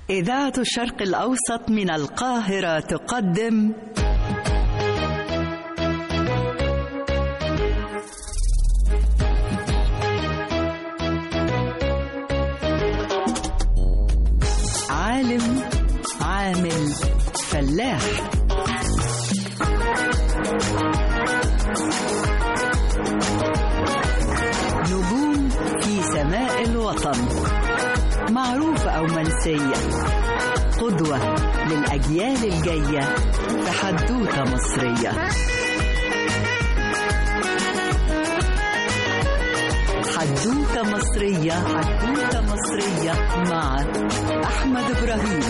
إذاعة الشرق الأوسط من القاهرة تقدم عالم عامل فلاح. نجوم في سماء الوطن، معروفة أو منسية، قدوة للأجيال الجاية في حدوتة مصرية. حدوتة مصرية، حدوتة مصرية مع أحمد إبراهيم.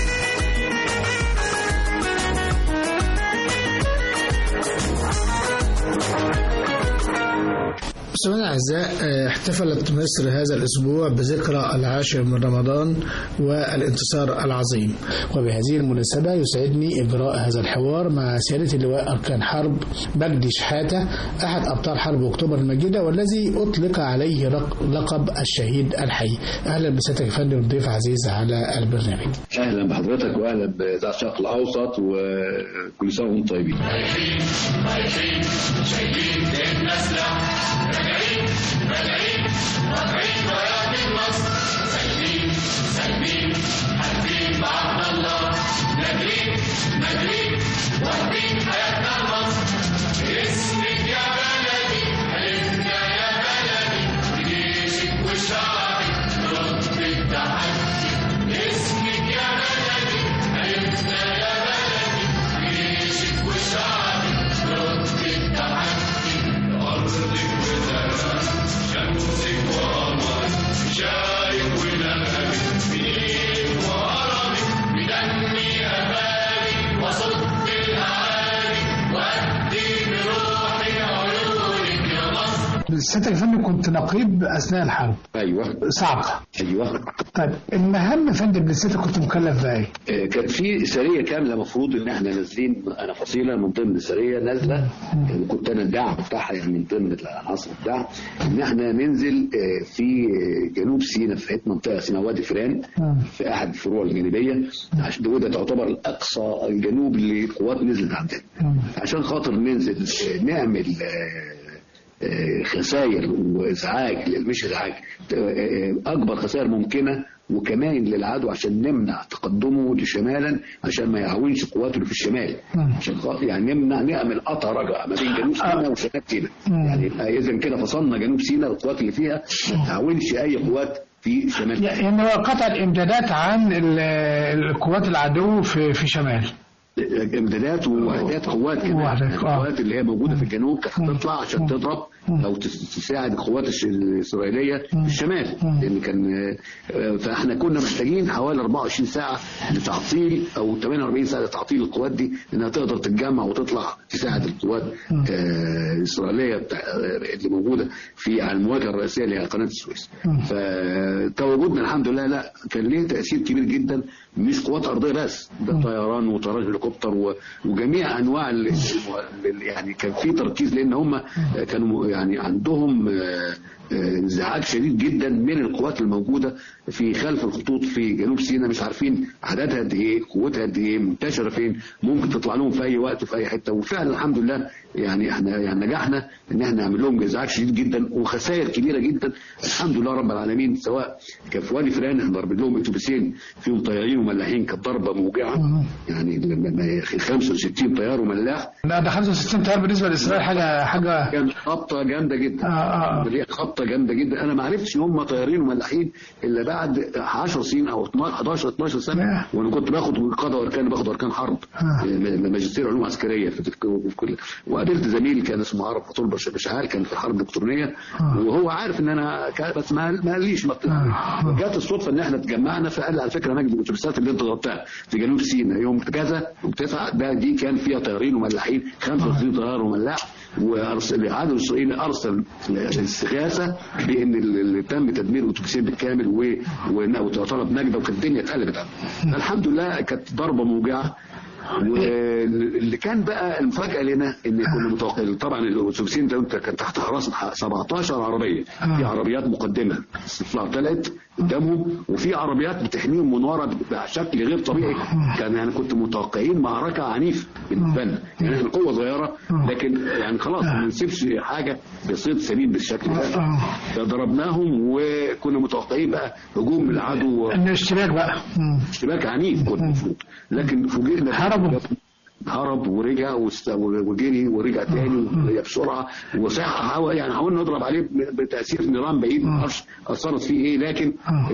مستمعينا الأعزاء، احتفلت مصر هذا الأسبوع بذكرى 10 من رمضان والانتصار العظيم، وبهذه المناسبة يسعدني إجراء هذا الحوار مع سيادة اللواء أركان حرب مجدي شحاتة، أحد أبطال حرب أكتوبر المجيدة والذي أطلق عليه لقب الشهيد الحي. أهلا بسيادتك يا فندم، ضيف عزيز على البرنامج. أهلا بحضرتك وأهلا بإذاعة الشرق الأوسط، وكل سنة وأنتم طيبين. شايفين النسلة ملايين رايات مصر، سالمين حالفين بعهد الله، ناجرين واخدين حياتنا لمصر. باسمك يا بلدي حلفنا يا بلدي، بجيشك وشعبك نرد التحدي. باسمك يا بلدي حلفنا يا بلدي، بجيشك وشعبك نرد التحدي. أرضك شمسك وقمرك شايف ونغمك، بنيل وهرمك بدمي أمالك، وصد الأعالي وأدي بروحي عيونك يا مصر. سيادتك يا فندم كنت نقيب أثناء الحرب. أيوه. صعبة. أيوه. طيب المهام يا فندم اللي سيادتك كنت مكلف بها إيه؟ كانت في سرية كاملة مفروض إن إحنا نازلين، أنا فصيلة من ضمن السرية نازلة، يعني كنت أنا الدعم بتاعها، يعني من ضمن العناصر الدعم، إن إحنا ننزل في جنوب سيناء، في حتة منطقة اسمها وادي فران، في أحد الفروع الجانبية، عشان وده تعتبر الأقصى الجنوب اللي القوات نزلت عندنا، عشان خاطر ننزل نعمل خسائر وازعاج، مش ازعاج، اكبر خسائر ممكنه، وكمان للعدو عشان نمنع تقدمه لشمالا، عشان ما يعاونش قواته اللي في الشمال، عشان يعني نعمل قطع رجع ما بين جنوب سيناء وشمال سيناء. يعني اذا كده فصلنا جنوب سيناء، القوات اللي فيها ما تعاونش اي قوات في شمال. يعني هو قطع الامدادات عن القوات العدو في شمال، امدادات ووحدات قوات كمان، القوات اللي هي موجوده في الجنوب كانت هتطلع عشان تضرب او تساعد القوات الاسرائيليه في الشمال، لان كان فاحنا كنا محتاجين حوالي 24 ساعه لتعطيل او 48 ساعه لتعطيل القوات دي انها تقدر تتجمع وتطلع تساعد القوات الاسرائيليه اللي موجوده في على المواجهه الرئيسيه اللي هي قناه السويس. فتواجدنا الحمد لله لا كان ليه تاثير كبير جدا، مش قوات ارضيه بس، ده طيران وطيران هليكوبتر وجميع انواع يعني كان في تركيز، لان هم كانوا يعني عندهم انزعاج شديد جدا من القوات الموجوده في خلف الخطوط في جنوب سيناء، مش عارفين عددها قد ايه، قوتها قد ايه، منتشره فين، ممكن تطلع لهم في اي وقت في اي حته. وفعلا الحمد لله يعني احنا يعني نجحنا ان احنا نعمل لهم ازعاج شديد جدا وخسائر كبيره جدا الحمد لله رب العالمين. سواء كان في وادي فران احنا ضربنا لهم اتوبيسين فيهم طيارين وملاحين، كانت ضربه موجعه، يعني 65 طيار وملاح. ده 65 طيار بالنسبه لاسرائيل حاجه كانت خبطه جامده جدا. خبطه جامده جدا. انا ما عرفتش ان هم طيارين وملاحين الا بعد 10 سنين او 11 12 سنه، وانا كنت باخد قاده واركان، باخد اركان حرب، ماجستير علوم عسكريه في كل. وقابلت زميل كان اسمه عرب فطول بشعار، كان في الحرب الالكترونيه، وهو عارف ان انا بس ما قاليش. جات الصدفه ان احنا اتجمعنا، فقال لي على فكره مجدي الاتوبيسات اللي انت ضربتها في جنوب سيناء يوم كذا و9 دي كان فيها طيارين وملاحين، 65 طيار وملاح، وارسل العدو الاسرائيلي ارسل استغاثه بان اللي تم تدمير الاتوبيسين بالكامل وطلب نجده، وكانت الدنيا اتقلبت عنه. الحمد لله كانت ضربه موجعه، واللي كان بقى المفاجاه لنا ان كنا متوقعين طبعا الاتوبيسين ده كان تحت حراسه 17 عربيه، في عربيات مقدمه استطلاع طلعت قدامهم، وفي عربيات بتحميهم من ورا بشكل غير طبيعي. كان يعني كنت متوقعين معركه عنيفه بالنسبه لنا، يعني احنا قوه صغيره لكن يعني خلاص ما نسيبش حاجه بصيد سليم بالشكل ده. فضربناهم وكنا متوقعين بقى هجوم من العدو، الاشتباك بقى اشتباك عنيف كنت المفروض، لكن فوجئنا هرب ورجع وجري ورجع تاني بسرعه وصح. يعني حاولنا نضرب عليه بتاثير نيران بعيد، ما اعرفش اثرت فيه ايه، لكن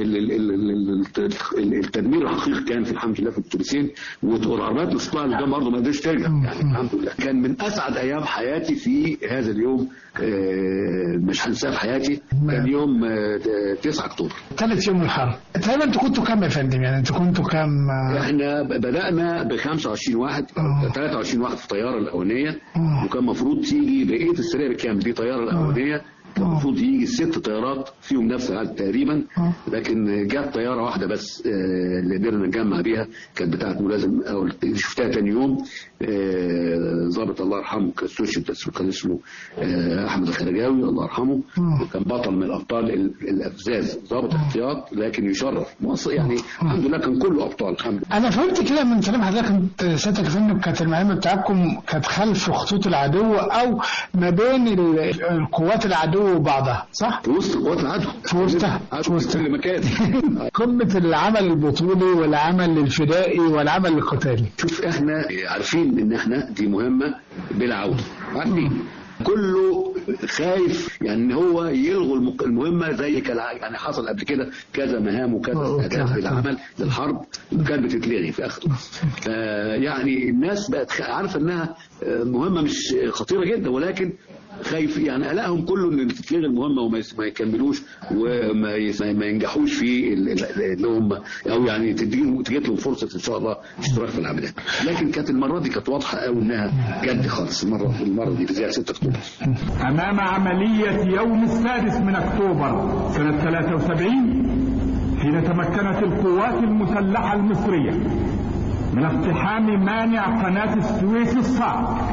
التدمير الحقيقي كان في الحمد لله في الاتوبيسين. والعربيات الاستطلاع اللي ده برضه ما قدرش ترجع، يعني الحمد لله. كان من اسعد ايام حياتي في هذا اليوم، مش هنساه في حياتي. كان يوم 9 اكتوبر، ثالث يوم الحرب. تقريبا انتوا كنتوا كام يا فندم؟ يعني انتوا كنتوا كام؟ احنا بدانا ب 25 واحد، 23 واحد في الطياره الاولانيه، وكان المفروض تيجي بقيه السريه بالكامل. دي طياره الاولانيه كان المفروض يجي 6 طيارات فيهم نفس العدد تقريبا، لكن جت طياره واحده بس اللي قدرنا نجمع بيها، كانت بتاعت ملازم او شفتها تاني يوم. ضابط الله يرحمه كان اسمه احمد الخرجاوي الله يرحمه، وكان بطل من الابطال الافزاز، ضابط احتياط لكن يشرف مصر، يعني الحمد لله كان كله ابطال الحمد لله. انا فهمت كده من كلام حضرتك سيادتك يا فندم، كانت المهمه بتاعتكم كانت خلف خطوط العدو او ما بين القوات العدو وبعضها، صح؟ في وسط قوات العدو، في وسطها، في وسط كل مكان. قمه العمل البطولي والعمل الفدائي والعمل القتالي. شوف احنا عارفين ان احنا دي مهمه بلا عوده، عارفين كله خايف يعني ان هو يلغوا المهمه، زي يعني حصل قبل كده كذا مهام وكذا اهداف بالعمل للحرب وكانت بتتلغي في اخره. يعني الناس بقت عارفه انها مهمه مش خطيره جدا، ولكن خايف يعني قلقهم كله ان تتلغي المهمه وما يكملوش وما ينجحوش في اللي هم، او يعني تجي لهم فرصه ان شاء الله اشتراك في العمليات. لكن كانت المره دي كانت واضحه قوي انها جد خالص. المره دي زي 6 اكتوبر. امام عمليه يوم 6 من اكتوبر سنه 73 حين تمكنت القوات المسلحه المصريه من اقتحام مانع قناه السويس الصعب.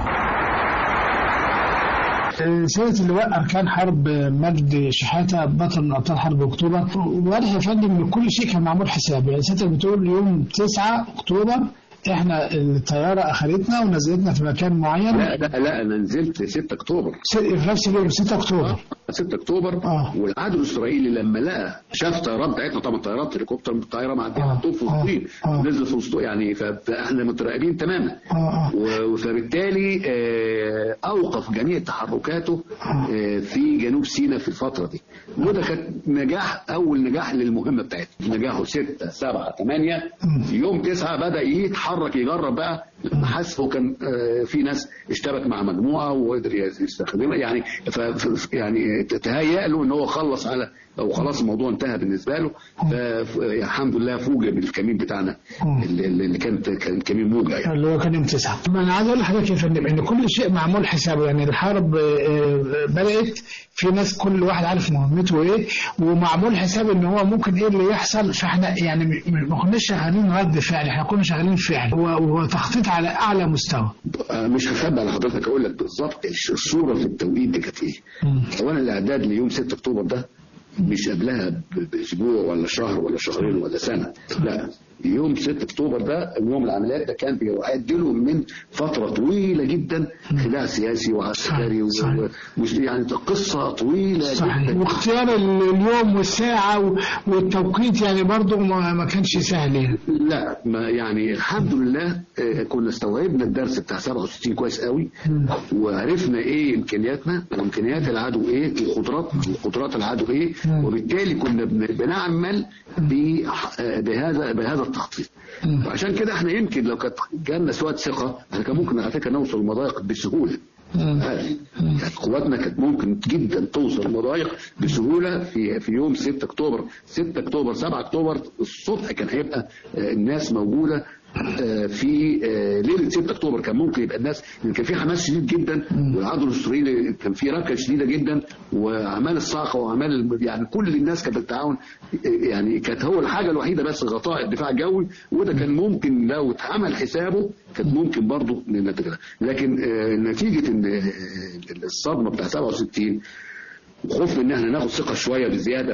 سيادة اللواء أركان حرب مجدي شحاتة بطل من أبطال حرب أكتوبر، واضح يا فندم إن كل شيء كان معمول حسابه. يعني سيادتك بتقول يوم 9 أكتوبر احنا الطياره اخذتنا ونزلتنا في مكان معين. لا انا نزلت 6 اكتوبر في نفس اليوم 6 اكتوبر 6 اكتوبر. والعدو الاسرائيلي لما لقى شاف طيارات بتاعتنا، طبعا طيارات هليكوبتر الطياره معديه في فلسطين، نزل في فلسطين يعني، فاحنا متراقبين تماما. فبالتالي اوقف جميع تحركاته في جنوب سيناء في الفتره دي، وده كان نجاح، اول نجاح للمهمه بتاعتنا. نجاحه 6 7 8 يوم 9 بدا يتحرك يجرب بقى، حس هو كان في ناس اشتبك مع مجموعه وقدر يستخدمها، يعني يعني تهيأ له ان هو خلص على او خلاص الموضوع انتهى بالنسبه له. فالحمد لله فوجئ بالكمين بتاعنا اللي كان كمين موجع يعني. اللي هو كان يوم 9. انا عايز اقول لحضرتك يا فندم ان كل شيء معمول حسابه. يعني الحرب بدات في ناس كل واحد عارف مهمته ايه، ومعمول حساب ان هو ممكن ايه اللي يحصل. فاحنا يعني ما كناش شغالين رد فعل، احنا كنا شغالين فعل وتخطيط على اعلى مستوى. مش هخبي على حضرتك، اقول لك بالظبط الصوره في التوقيت دي كانت ايه. اولا الاعداد ليوم 6 اكتوبر ده مش قبلها باسبوع ولا شهر ولا شهرين ولا سنه، لا، يوم 6 اكتوبر ده يوم العمليات ده كان بيعد له من فتره طويله جدا، خداع سياسي وعسكري يعني قصه طويله صحيح. جدا. واختيار اليوم والساعه والتوقيت يعني برضه ما كانش سهل. لا ما يعني الحمد لله كنا استوعبنا الدرس بتاع 67 كويس قوي، وعرفنا ايه امكانياتنا وامكانيات العدو ايه وقدرات العدو ايه، وبالتالي كنا بنعمل بهذا التخطيط. وعشان كده احنا يمكن لو كانت جالنا سواد ثقه احنا كان ممكن على فكره نوصل المضايق بسهوله. يعني قواتنا كانت ممكن جدا توصل المضايق بسهوله في يوم 6 اكتوبر 7 اكتوبر الصبح كان هيبقى الناس موجوده في ليله 6 اكتوبر كان ممكن يبقى الناس، كان في حماس شديد جدا، والعدو الاسرائيلي كان في ركه شديده جدا، واعمال الصاعقه واعمال يعني كل الناس كانت بالتعاون، يعني كانت هو الحاجه الوحيده بس غطاء الدفاع الجوي، وده كان ممكن لو اتعمل حسابه كان ممكن برضه نتجنب. لكن نتيجه ان الصدمه بتاع 67 وخوف ان احنا ناخد ثقه شويه بزياده،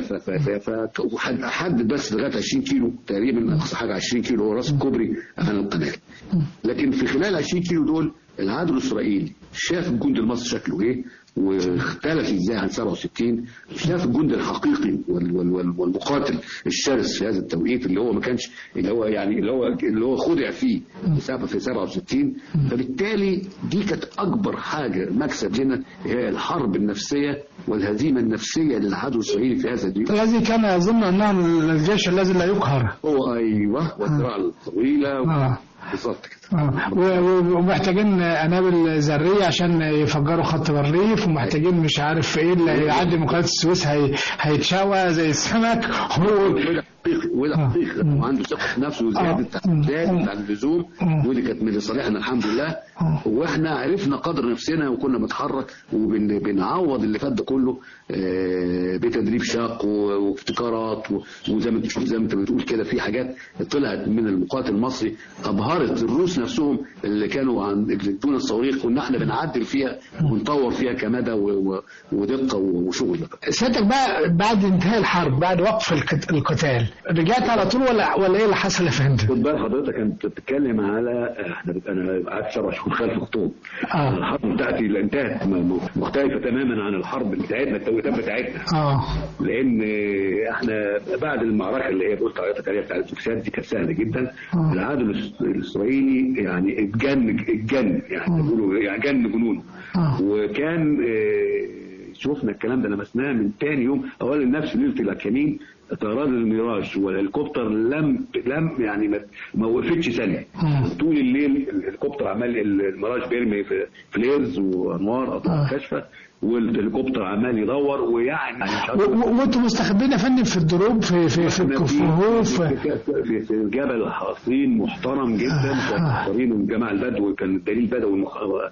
فحدد بس لغايه 20 كيلو تقريبا، اقصى حاجه 20 كيلو هو راس الكوبري عن القناه. لكن في خلال 20 كيلو دول العدو الاسرائيلي شاف الجند المصري شكله ايه واختلف ازاي عن 67، شاف الجند الحقيقي والمقاتل الشرس في هذا التوقيت اللي هو ما كانش اللي هو خدع فيه في 67. فبالتالي دي كانت اكبر حاجه مكسب لنا، هي الحرب النفسيه والهزيمه النفسيه للعدو الاسرائيلي في هذا اليوم، الذي كان يظن انه الجيش الذي لا يقهر. هو ايوه، والذراع الطويله بالظبط كده. ومحتاجين قنابل ذريه عشان يفجروا خط الريف، ومحتاجين مش عارف ايه اللي يعدي من قناه السويس هيتشوى زي السمك. وده حقيقي وعنده ثقه في نفسه وزياده عن اللزوم، ودي كانت من صالحنا الحمد لله. واحنا عرفنا قدر نفسنا وكنا بنتحرك وبنعوض اللي فات ده كله بتدريب شاق وابتكارات، وزي ما انت بتقول كده في حاجات طلعت من المقاتل المصري ابهرت الروس نفسهم اللي كانوا دون الصواريخ، كنا احنا بنعدل فيها ونطور فيها كمدى ودقه وشغل. سيادتك بقى بعد انتهاء الحرب، بعد وقف القتال، رجعت على طول ولا ايه اللي حصل يا فندم؟ خد بالك حضرتك انت بتتكلم على انا قعدت 7 شهور خلف اكتوبر. الحرب بتاعتي اللي انتهت مختلفه تماما عن الحرب بتاعتنا، التوقيتات بتاعتنا. لان احنا بعد المعركه اللي هي قلت حضرتك عليها بتاعت السوكسات دي كانت سهله جدا. العدو الاسرائيلي يعني اتجن يعني بيقولوا يعني جن جنون. وكان شوفنا الكلام ده لمسناه من ثاني يوم، اولا نفس ليله الكمين طيران الميراج والهليكوبتر لم يعني ما وقفتش ثانيه طول الليل. الهليكوبتر عمال الميراج بيرمي في فليرز وانوار كاشفه، والهليكوبتر عمال يدور، ويعني وانتم مستخبين يا فندم في الدروب في الكهوف في جبل حصين محترم جدا. حصين الجماعه البدو، كان الدليل بدوي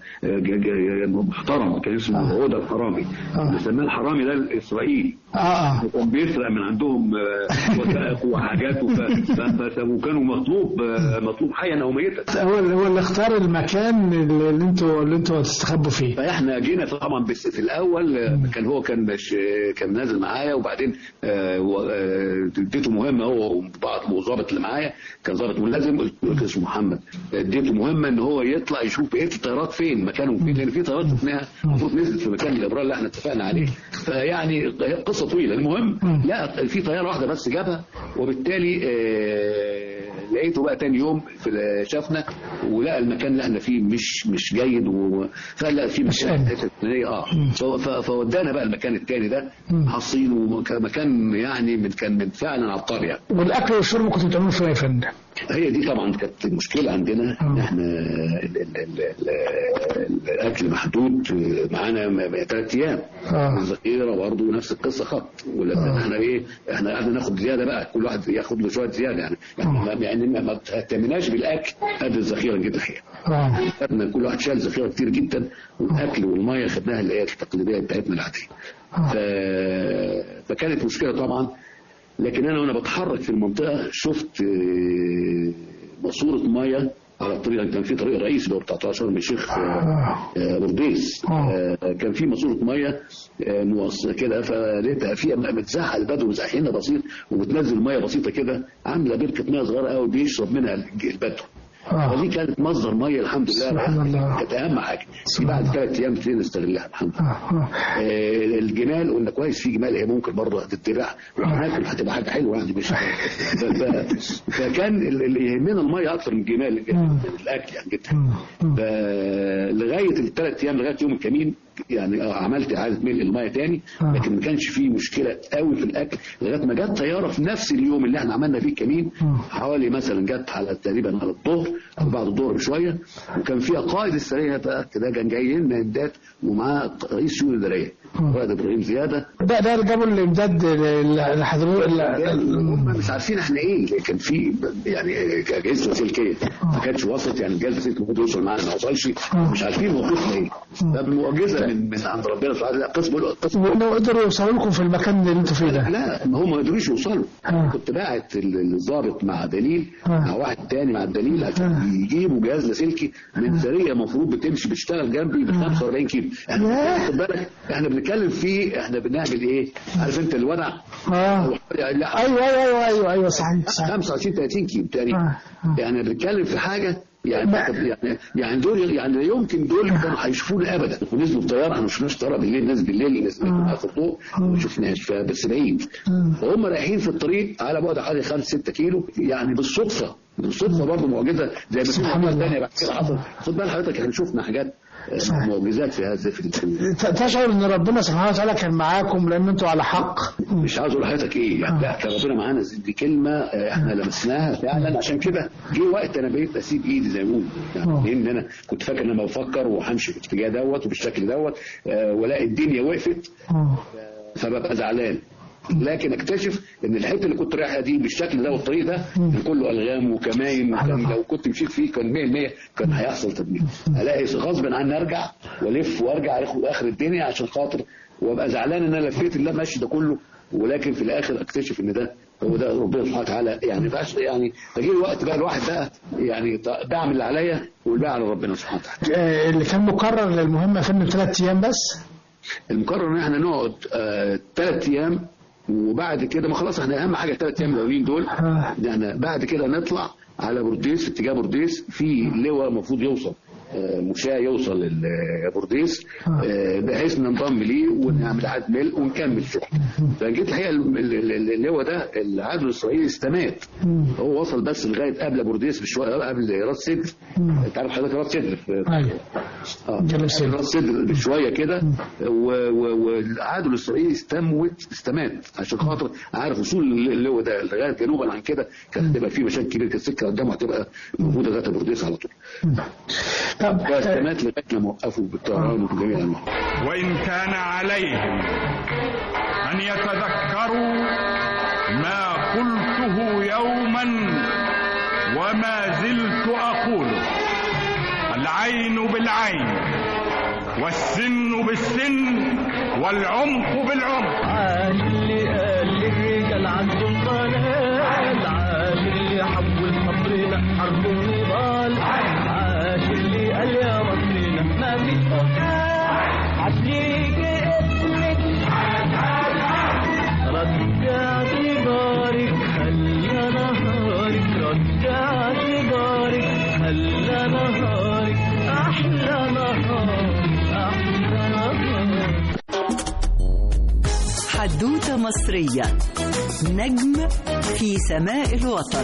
محترم، كان اسمه هدى الحرامي، بنسميه الحرامي ده الاسرائيلي. وكان بيسرق من عندهم وثائق وحاجات، وكانوا مطلوب حيا او ميتا. هو اللي اختار المكان اللي انتوا هتستخبوا فيه. فاحنا جينا طبعا في الاول كان نازل معايا، وبعدين اديته مهمه هو وبعض الضابط اللي معايا، كان ضابط ملازم اسمه محمد، اديته مهمه ان هو يطلع يشوف بقيه الطيارات فين مكانهم فين، لان في طيارات المفروض نزلت في مكان الابرار اللي احنا اتفقنا عليه. فيعني قصه طويله. المهم لا في طياره واحده بس جابها، وبالتالي لقيته بقى تاني يوم شافنا ولقى المكان اللي احنا فيه مش جيد، فقال لا في مكان فودانا بقى المكان التاني ده حصين، ومكان يعني كان فعلا عبقري يعني. والاكل والشرب كنتوا بتعملوا فين يا فندم؟ هي دي طبعا كانت المشكله عندنا، احنا الاكل محدود معانا 3 ايام. الذخيره برضه نفس القصه خط، ولكن احنا قعدنا ناخد زياده بقى، كل واحد ياخد له شويه زياده يعني ما تهتمناش بالاكل قد الذخيره جدا الحقيقه. كل واحد شال ذخيره كتير جدا، والاكل والميه خدناها اللي هي التقليديه بتاعتنا العاديه. فكانت مشكله طبعا. لكن انا وانا بتحرك في المنطقه شفت ماسوره ميه على الطريق، كان في طريق رئيسي اللي هو بتاع شرم الشيخ برديس، كان في ماسوره ميه موصله كده، فلقيتها فيها متزحق البدو مزحينها بسيط، وبتنزل ميه بسيطه كده، عامله بركه ميه صغيره قوي بيشرب منها البدو. ودي كانت مصدر ميه الحمد لله، كانت اهم حاجه. بعد 3 ايام ابتدينا نستغلها الحمد لله. الجمال قلنا كويس، في جمال هي ممكن برضه هتتباع وهناكل، هتبقى حاجه حلوه يعني مش فكان اللي يهمنا الميه اكثر من الجمال الاكل يعني جدا. لغايه ال3 ايام لغايه يوم الكمين يعني عملت اعاده ملء الميه تاني، لكن ما كانش فيه مشكله قوي في الاكل لغايه ما جت طياره في نفس اليوم اللي احنا عملنا فيه الكمين، حوالي مثلا جت على تقريبا على الظهر او بعد الظهر بشويه، وكان فيها قائد السريه ده كان جاي لنا امداد ومعاه رئيس شؤون الاداريه رائد ابراهيم زياده. ده اللي جابوا الامداد لحضرتك. مش عارفين احنا ايه، كان في يعني اجهزه لاسلكيه ما كانتش وصلت، يعني الجهاز اللاسلكي المفروض يوصل معانا ما وصلش، مش عارفين موقفنا ايه. ده بالمعجزه من عند ربنا سبحانه وتعالى. قسم انه قدروا يوصلوا لكم في المكان اللي انتوا فيه ده. لا هم ما قدروش يوصلوا. كنت باعت الضابط مع دليل مع واحد تاني مع الدليل عشان يجيبوا جهاز لاسلكي من سريه المفروض بتشتغل جنبي ب 45 كيلو. خد بالك احنا بنتكلم فيه، احنا بنعمل ايه؟ عارف انت الودع؟ ايوه صحيح 25 30 كيلو تقريبا. يعني بنتكلم في حاجه يعني دول يعني لا يمكن دول كانوا هيشوفونا ابدا. ونزلوا بطياره، احنا ما شفناش طياره بالليل، ناس بالليل ناس في الضوء ما شفناش، بس بعيد. وهم رايحين في الطريق على بعد حوالي 5-6 كيلو، يعني بالصدفه برضه معجزه زي ما في حاجه ثانيه بعد كده حصل. خد بال حضرتك احنا شفنا حاجات معجزات في هذا تشعر ان ربنا سبحانه وتعالى كان معاكم لان انتوا على حق. مش عاوز اقول لحضرتك ايه يعني لا كان ربنا معانا، دي كلمه احنا لمسناها فعلا. عشان كده جه وقت انا بقيت اسيب ايدي زي ما بقول، لان انا كنت فاكر ان انا بفكر وهمشي في الاتجاه دوت وبالشكل دوت ولاقي الدنيا وقفت فببقى زعلان. لكن اكتشف ان الحته اللي كنت رايحها دي بالشكل ده والطريق ده كان كله الغام وكماين، لو كنت مشيت فيه كان 100% كان هيحصل تدمير. الاقي غصب عني ارجع والف وارجع اخر الدنيا عشان خاطر وابقى زعلان ان انا لفيت اللي ماشي ده كله، ولكن في الاخر اكتشف ان ده هو ده ربنا سبحانه وتعالى. يعني بقاش يعني تجي الوقت بقى الواحد بقى يعني بعمل اللي عليا والباقي على ربنا سبحانه وتعالى. اللي كان مقرر للمهمه فين 3 ايام بس؟ المقرر ان احنا نقعد 3 ايام، وبعد كده ما خلاص احنا اهم حاجه 3 ايام الاولين دول احنا بعد كده نطلع على بورديس، في اتجاه بورديس في لواء المفروض يوصل مشاة يوصل لبورديس بحيث ننضم ليه ونعمل عاد ملء ونكمل شغل. فجيت الحقيقه اللواء ده العدو الاسرائيلي استمات، هو وصل بس لغايه قبل بورديس بشويه، قبل راس سدر. انت عارف حضرتك راس سدر راس سدر بشويه كده، والعدو الاسرائيلي استمات عشان خاطر عارف وصول اللواء ده لغايه جنوبا عن كده كانت هتبقى في مشاكل كبيره، كانت السكه قدامه هتبقى موجوده لغايه بورديس على طول. استمات لغايه لما وقفوا بالطيران وجميع الانواع. وان كان عليهم ان يتذكروا ما قلته يوما وما زلت اقوله: العين بالعين والسن بالسن والعمق بالعمق. عاش اللي قال للرجال عندهم ضلال، عاش اللي حول مصرنا حرب ونضال، عاش اللي قال يا مصرنا ما فيش مكان، عاش ليك اسمك رجعت دارك خلى نهارك، رجعت دارك خلى نهارك احلى نهار احلى نهار. حدوتة مصرية، نجم في سماء الوطن.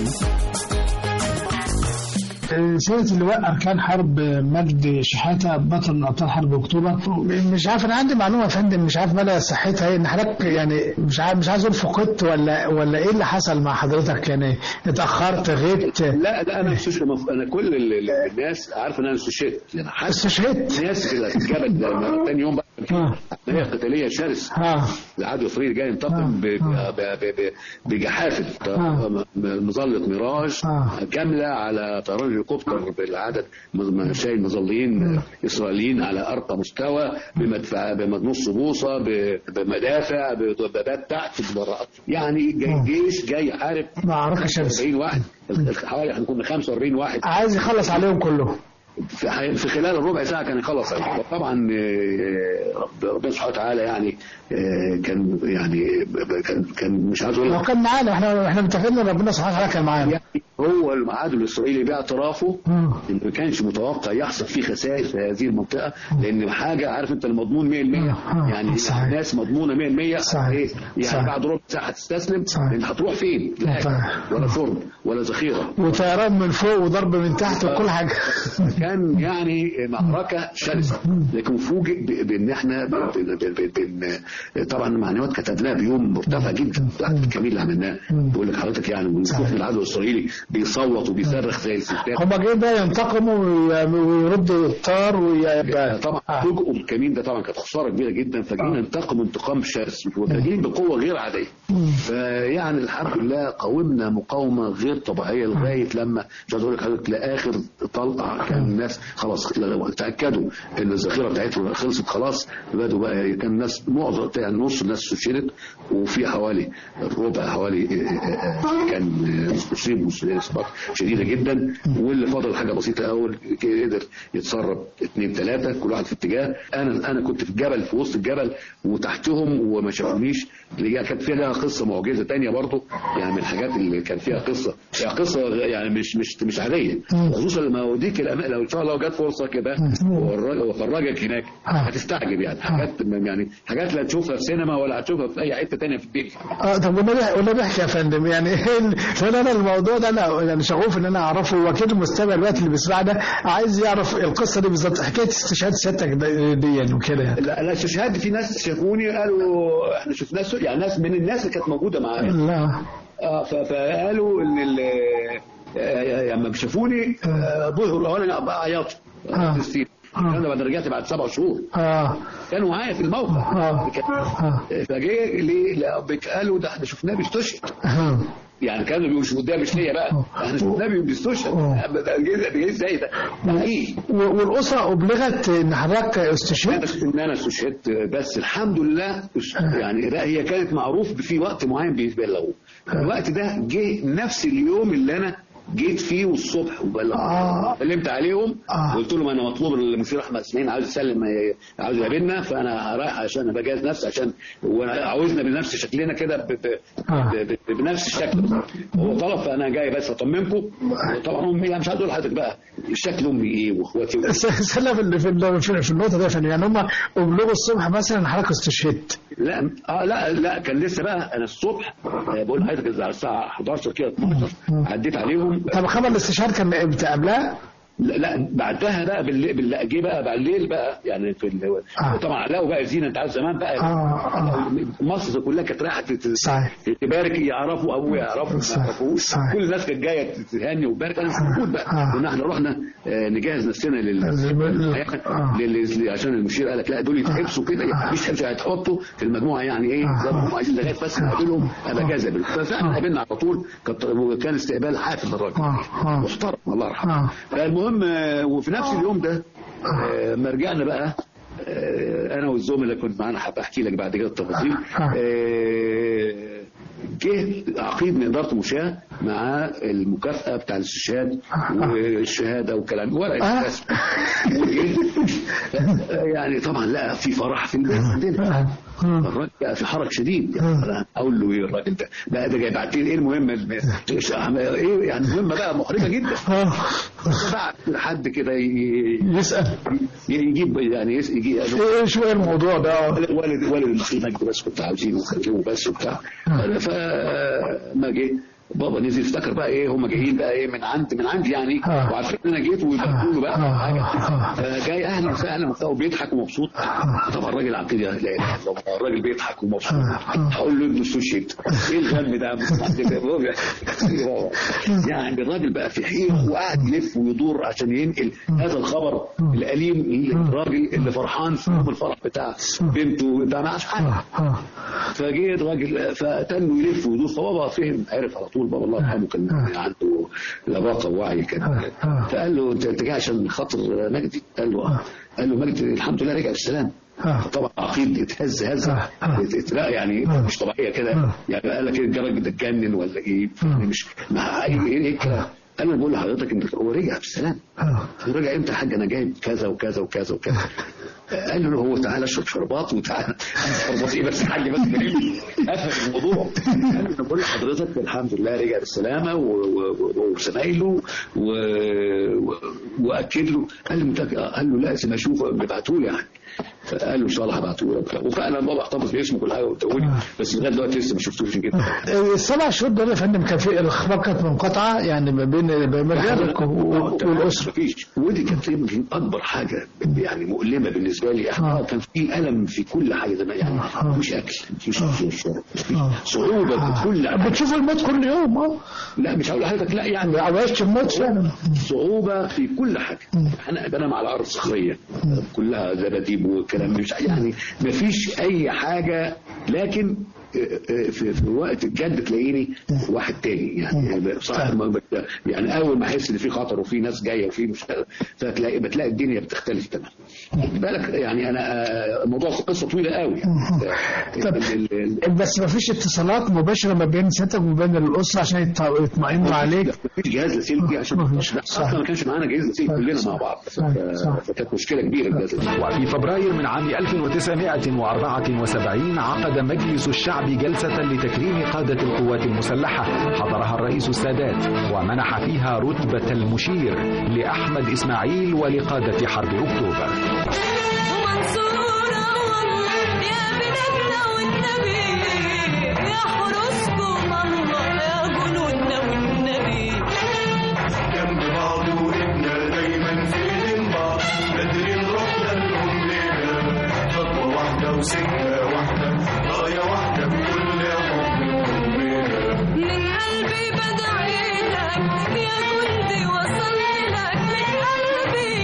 سيادة اللواء أركان حرب مجدي شحاتة بطل من أبطال حرب أكتوبر، مش عارف، أنا عندي معلومة يا فندم مش عارف مدى صحتها إن حضرتك يعني مش عايز أقول فقدت ولا إيه اللي حصل مع حضرتك؟ يعني اتأخرت غبت؟ لا أنا مش أنا كل الناس عارفة إن أنا استشهدت، يعني استشهدت الناس اللي اتجابت ثاني يوم بقى عملية قتالية شرسة. العدو الإسرائيلي جاي ينتقم بجحافل مظلة ميراج كاملة على طيران هليكوبتر بالعدد شايل مظلين إسرائيليين على أرقى مستوى بنص بوصة بمدافع بدبابات تحت بمراءات، يعني جاي جيش جاي يحارب معركة شرسة. 40 واحد حوالي احنا كنا 45 واحد عايز يخلص عليهم كلهم في خلال الربع ساعة كان يخلص. طبعا ربنا سبحانه وتعالى يعني كان مش عايز اقول كان معانا، احنا متفقين ان ربنا سبحانه وتعالى كان معانا. هو العدو الاسرائيلي باعترافه ان ما كانش متوقع يحصل فيه خسائر في هذه المنطقه، لان حاجه عارف انت المضمون 100%، يعني الناس مضمونه 100%. ايه يعني بعد ربع ساعه هتستسلم، انت هتروح فين؟ ولا شرب ولا ذخيره، وطيران من فوق وضرب من تحت وكل حاجه. كان يعني معركه شرسه، لكن فوجئ بان احنا طبعا المعنويات كتبناها بيوم مرتفع جدا. الكمين اللي عملناه بقول لك حضرتك يعني ونشوف العدو الاسرائيلي بيصوت وبيصرخ زي الستات. هم جايين بقى ينتقموا ويردوا الطار طبعا فوجئوا الكمين ده، طبعا كانت خساره كبيره جدا، فجينا ننتقم انتقام شرس وجايين بقوه غير عاديه. فيعني الحمد لله قاومنا مقاومه غير طبيعيه لغايه لما مش عايز اقول لك حضرتك لاخر طلقه كان الناس خلاص تاكدوا ان الذخيره بتاعتهم خلصت خلاص. بدوا بقى كان الناس معظم يعني نص الناس استشهدت، وفي حوالي كان مصيب اصابات شديده جدا، واللي فضل حاجه بسيطه قوي قدر يتسرب 2 3 كل واحد في اتجاه. انا كنت في الجبل في وسط الجبل وتحتهم وما شافونيش. اللي كانت فيها قصه معجزه تانية برضه، يعني من الحاجات اللي كان فيها قصه يعني مش عاديه، خصوصا لما اوديك لو ان شاء الله جت فرصه كده وافرجك هناك هتستعجب. يعني حاجات لا تشوفها في سينما ولا هتشوفها في اي حته تانية في الدنيا. طب والنبي احكي يا فندم، يعني انا الموضوع ده انا يعني شغوف ان انا اعرفه، واكيد المستمع دلوقتي اللي بيسمع ده عايز يعرف القصه دي بالظبط، حكايه استشهاد سيادتك دي وكده يعني. لا استشهاد في ناس شافوني قالوا احنا شفنا يعني ناس من الناس اللي كانت موجوده معايا. لا فقالوا ان لما شافوني ظهروا انا عيطت. انا بعد رجعت بعد 7 شهور كانوا معايا في الموقع. فجاء لي قالوا ده احنا شفناه بيستشهد. يعني كانوا بيقولوا ده مش ليا بقى، احنا شفناه بيستشهد. جاي ازاي ده؟ والاسره ابلغت ان حضرتك استشهدت؟ ان انا استشهدت، بس الحمد لله يعني هي كانت معروف في وقت معين بيبلغوه. الوقت ده جه نفس اليوم اللي انا جيت فيه والصبح وكلمت عليهم وقلت لهم انا مطلوب المشير احمد اسماعيل عاوز يسلم، عاوز يقابلنا، فانا رايح عشان بجهز نفسي عشان عاوزنا بنفس شكلنا كده بنفس الشكل. هو طلب فانا جاي بس اطمنكم. طبعا امي مش عايز اقول لحضرتك بقى شكل امي ايه واخواتي. سلم في النقطه دي يعني هم ابلغوا الصبح مثلا حضرتك استشهدت؟ لا كان لسه بقى انا الصبح بقول لحضرتك على الساعه 11 كده 12 عديت عليهم. طب خبر الاستشهاد كان قبلها؟ لا بعدها بقى بالليل جه بقى بعد الليل بقى يعني في طبعا لقوا بقى زينه. انت عارف زمان بقى مصر كلها كانت رايحه تبارك، يعرفوا ابويا يعرفوا ما يعرفوش، كل الناس كانت جايه تهني وتبارك. انا مش موجود بقى، كنا احنا رحنا نجهز نفسنا عشان المشير قال لك لا دول يتحبسوا كده، مش هيتحطوا في المجموعه يعني ايه زي ما هم عايزين لغايه بس نقابلهم ابقى جاهز. ففعلا قابلنا على طول، كان استقبال حافل الراجل محترم الله يرحمه. المهم وفي نفس اليوم ده ما رجعنا بقى انا والزملاء اللي كنت معانا، هحكي لك بعد كده التفاصيل. جه عقيد من اداره مشاه مع المكافاه بتاع الاستشهاد والشهاده والكلام ورقه الرسم. يعني طبعا لقى في فرح في البيت عندنا. الراجل بقى في حرج شديد، يعني اقول له ايه الراجل ده جاي بعت لي ايه المهمه ايه يعني مهمه بقى محرجه جدا. بعت لحد كده يسال يجيب يعني يجي ايه شو الموضوع ده؟ والد المخيم بس كنت عاوزينه بس وبتاع. فما جه بابا نزل افتكر بقى ايه هم جايين بقى ايه من عندي يعني، وعارفين ان انا جيت ويبقوا له بقى حاجه. جاي اهلا وسهلا وبيضحك ومبسوط. طبعا الراجل عقيد لا اله الا الله، الراجل بيضحك ومبسوط. هقول له ابنه استشهد، ايه الغم ده يعني الراجل بقى في حيره وقاعد يلف ويدور عشان ينقل هذا الخبر الاليم للراجل اللي فرحان في يوم الفرح بتاع بنته ده معاش حاجه. فجه الراجل فتنه يلف ويدور، فبابا فهم عرف على طول. بابا الله يرحمه كان عنده لباقه ووعي كان. فقال له انت جاي عشان خاطر مجدي؟ قال له مجدي الحمد لله رجع بالسلام. طبعا عقيد اتهز لا يعني مش طبيعيه كده، يعني قال لك الراجل ده اتجنن ولا ايه؟ مش مع ايه كده. انا بقول لحضرتك ان هو رجع بالسلام. رجع امتى يا حاج؟ انا جايب كذا وكذا وكذا وكذا. قال له هو تعالى اشرب شربات وتعالى شربات ايه بس حاجه بس قفل الموضوع. قال له انا بقول لحضرتك الحمد لله رجع بالسلامه وزمايله واكد له. قال له لا لازم اشوفه ابعتوا لي يعني. فقال له ان شاء الله هبعته لك. وفعلا بابا احتفظ باسمه كل حاجه وتقولي بس لغايه دلوقتي لسه ما شفتوش كده. ال7 شهور دول يا فندم كان في الاخبار كانت منقطعه يعني ما بين حضرتك والاسره. مفيش. ودي كانت يمكن اكبر حاجه يعني مؤلمه بالنسبه لي. كان في الم في كل حاجه زمان يعني مفيش اكل مفيش صعوبه في كل حاجه. بتشوف الموت كل يوم. لا مش هقول لحضرتك لا يعني ما عايش الموت فعلا. صعوبه في كل حاجه. انا بنام على ارض صخريه كلها زباديب وكلام مش يعني مفيش اي حاجه. لكن في وقت الجد تلاقيني واحد تاني يعني صح. يعني اول ما احس ان في خطر وفي ناس جايه وفي مشكله بتلاقي الدنيا بتختلف تماما. بالك يعني انا الموضوع قصه طويله قوي يعني. بس ما فيش اتصالات مباشره ما بين سيادتك وما بين الاسره عشان يطمئنوا عليك؟ مفيش جهاز لاسلكي عشان اصلا ما كانش معانا جهاز لاسلكي كلنا مع بعض. فكانت مشكله كبيره الجهاز. وفي فبراير من عام 1974 عقد مجلس الشعب جلسة لتكريم قادة القوات المسلحة حضرها الرئيس السادات ومنح فيها رتبة المشير لأحمد إسماعيل ولقادة حرب أكتوبر. وسكة واحدة راية واحدة بكل حب من قلبي بدعي لك يا جندي وصلت لك من قلبي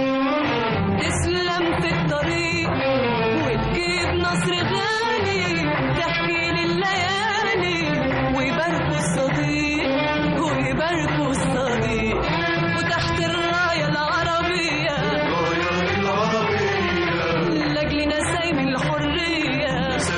تسلم في الطريق وتجيب نصر غالي تحكي لليالي ويباركوا الصديق ويباركوا الصديق وتحت الراية العربية لأجلنا سايم الحرية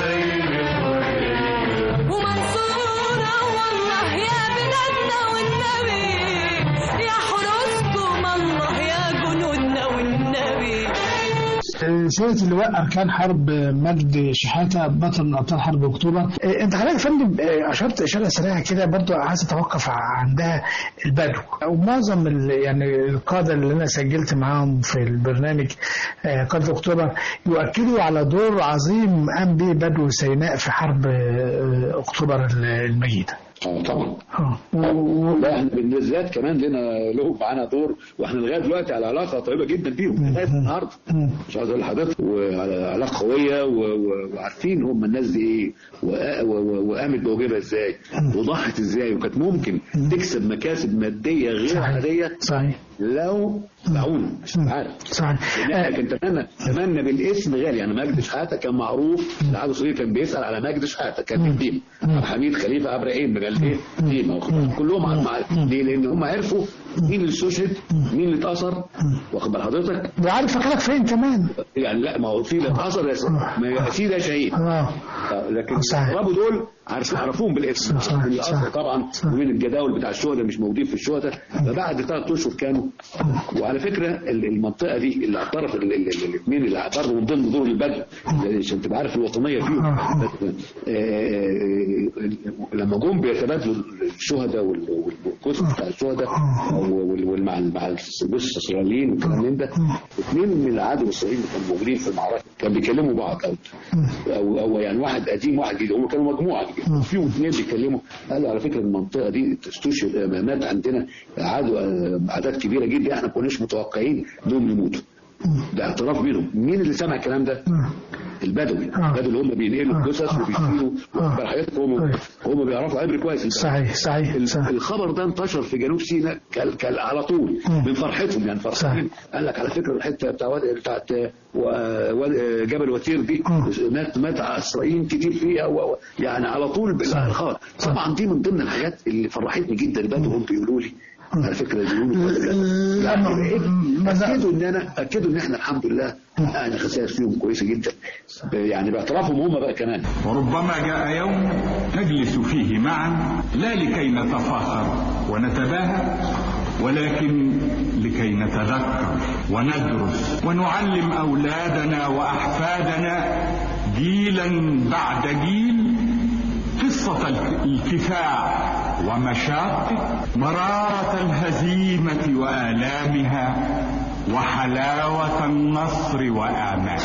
ومنصورة والله يا بلادنا والنبي يحرسكم الله يا جنودنا والنبي. سيادة اللواء أركان حرب مجدي شحاتة بطل من أبطال حرب أكتوبر. أنت حضرتك يا فندم أشرت إشارة سريعة كده برضو عايز أتوقف عندها البدو أو معظم يعني القادة اللي أنا سجلت معاهم في البرنامج قادة أكتوبر يؤكدوا على دور عظيم قام به بدو سيناء في حرب أكتوبر المجيدة. طبعا. احنا بالذات كمان لهم معانا دور واحنا لغايه دلوقتي على علاقه طيبه جدا بيهم لغايه النهارده. مش عايز اقول لحضرتك وعلى علاقه قويه وعارفين هم الناس دي ايه وقامت بواجبها ازاي وضحت ازاي وكانت ممكن تكسب مكاسب ماديه غير عاديه. صحيح. لو دعونا مش عارف. صحيح. لكن تمنى بالاسم غالي يعني مجدي شحاته كان معروف. العدو الصغير كان بيسال على مجدي شحاته كان بالديم عبد الحميد خليفه ابراهيم بجلدين ديم كلهم ليه؟ لان هم عرفوا مين اللي استشهد مين اللي اتاثر واخد بال حضرتك وعارف فاكرك فين كمان يعني. لا ما هو في اللي اتاثر ما في ده شهيد لكن الرابوا دول عرفوهم بالاسم اللي اثر طبعا ومن الجداول بتاع الشهداء مش موجودين في الشهداء. فبعد 3 اشهر كانوا. وعلى فكره المنطقه دي اللي اعترف الاثنين اللي اعترفوا من ضمن دور البدو عشان تبقى عارف الوطنيه فيهم لما جم بيتبادلوا الشهداء والكتب بتاع الشهداء مع الاسرائيليين والكلام من ده. 2 من العدو الاسرائيليين كانوا موجودين في المعركه كانوا بيكلموا بعض او يعني واحد قديم واحد جديد. هم كانوا مجموعه فيهم 2 بيكلموا قالوا على فكره المنطقه دي استشهد مات عندنا اعداد كبيره جدا احنا ما كناش متوقعين انهم يموتوا. ده اعتراف بينهم. مين اللي سمع الكلام ده؟ البدوي. البدوي اللي هم بينقلوا الجثث وبيشيلوا حياتهم هم بيعرفوا عبري كويس. صحيح. الخبر ده انتشر في جنوب سيناء على طول من فرحتهم يعني فرحانين. قال لك على فكره الحته بتاعت جبل وتير دي مات اسرائيليين كتير فيها يعني على طول بالخبر. طبعا دي من ضمن الحاجات اللي فرحتني جدا. البدو هم بيقولوا لي على فكره اكدوا ان احنا الحمد لله انا خسائر فيهم كويسه جدا يعني باعترافهم هم بقى كمان. وربما جاء يوم نجلس فيه معا لا لكي نتفاخر ونتباهى ولكن لكي نتذكر وندرس ونعلم أولادنا وأحفادنا جيلا بعد جيل قصة الكفاح ومشاقه، مرارة الهزيمة وآلامها، وحلاوة النصر وآماله.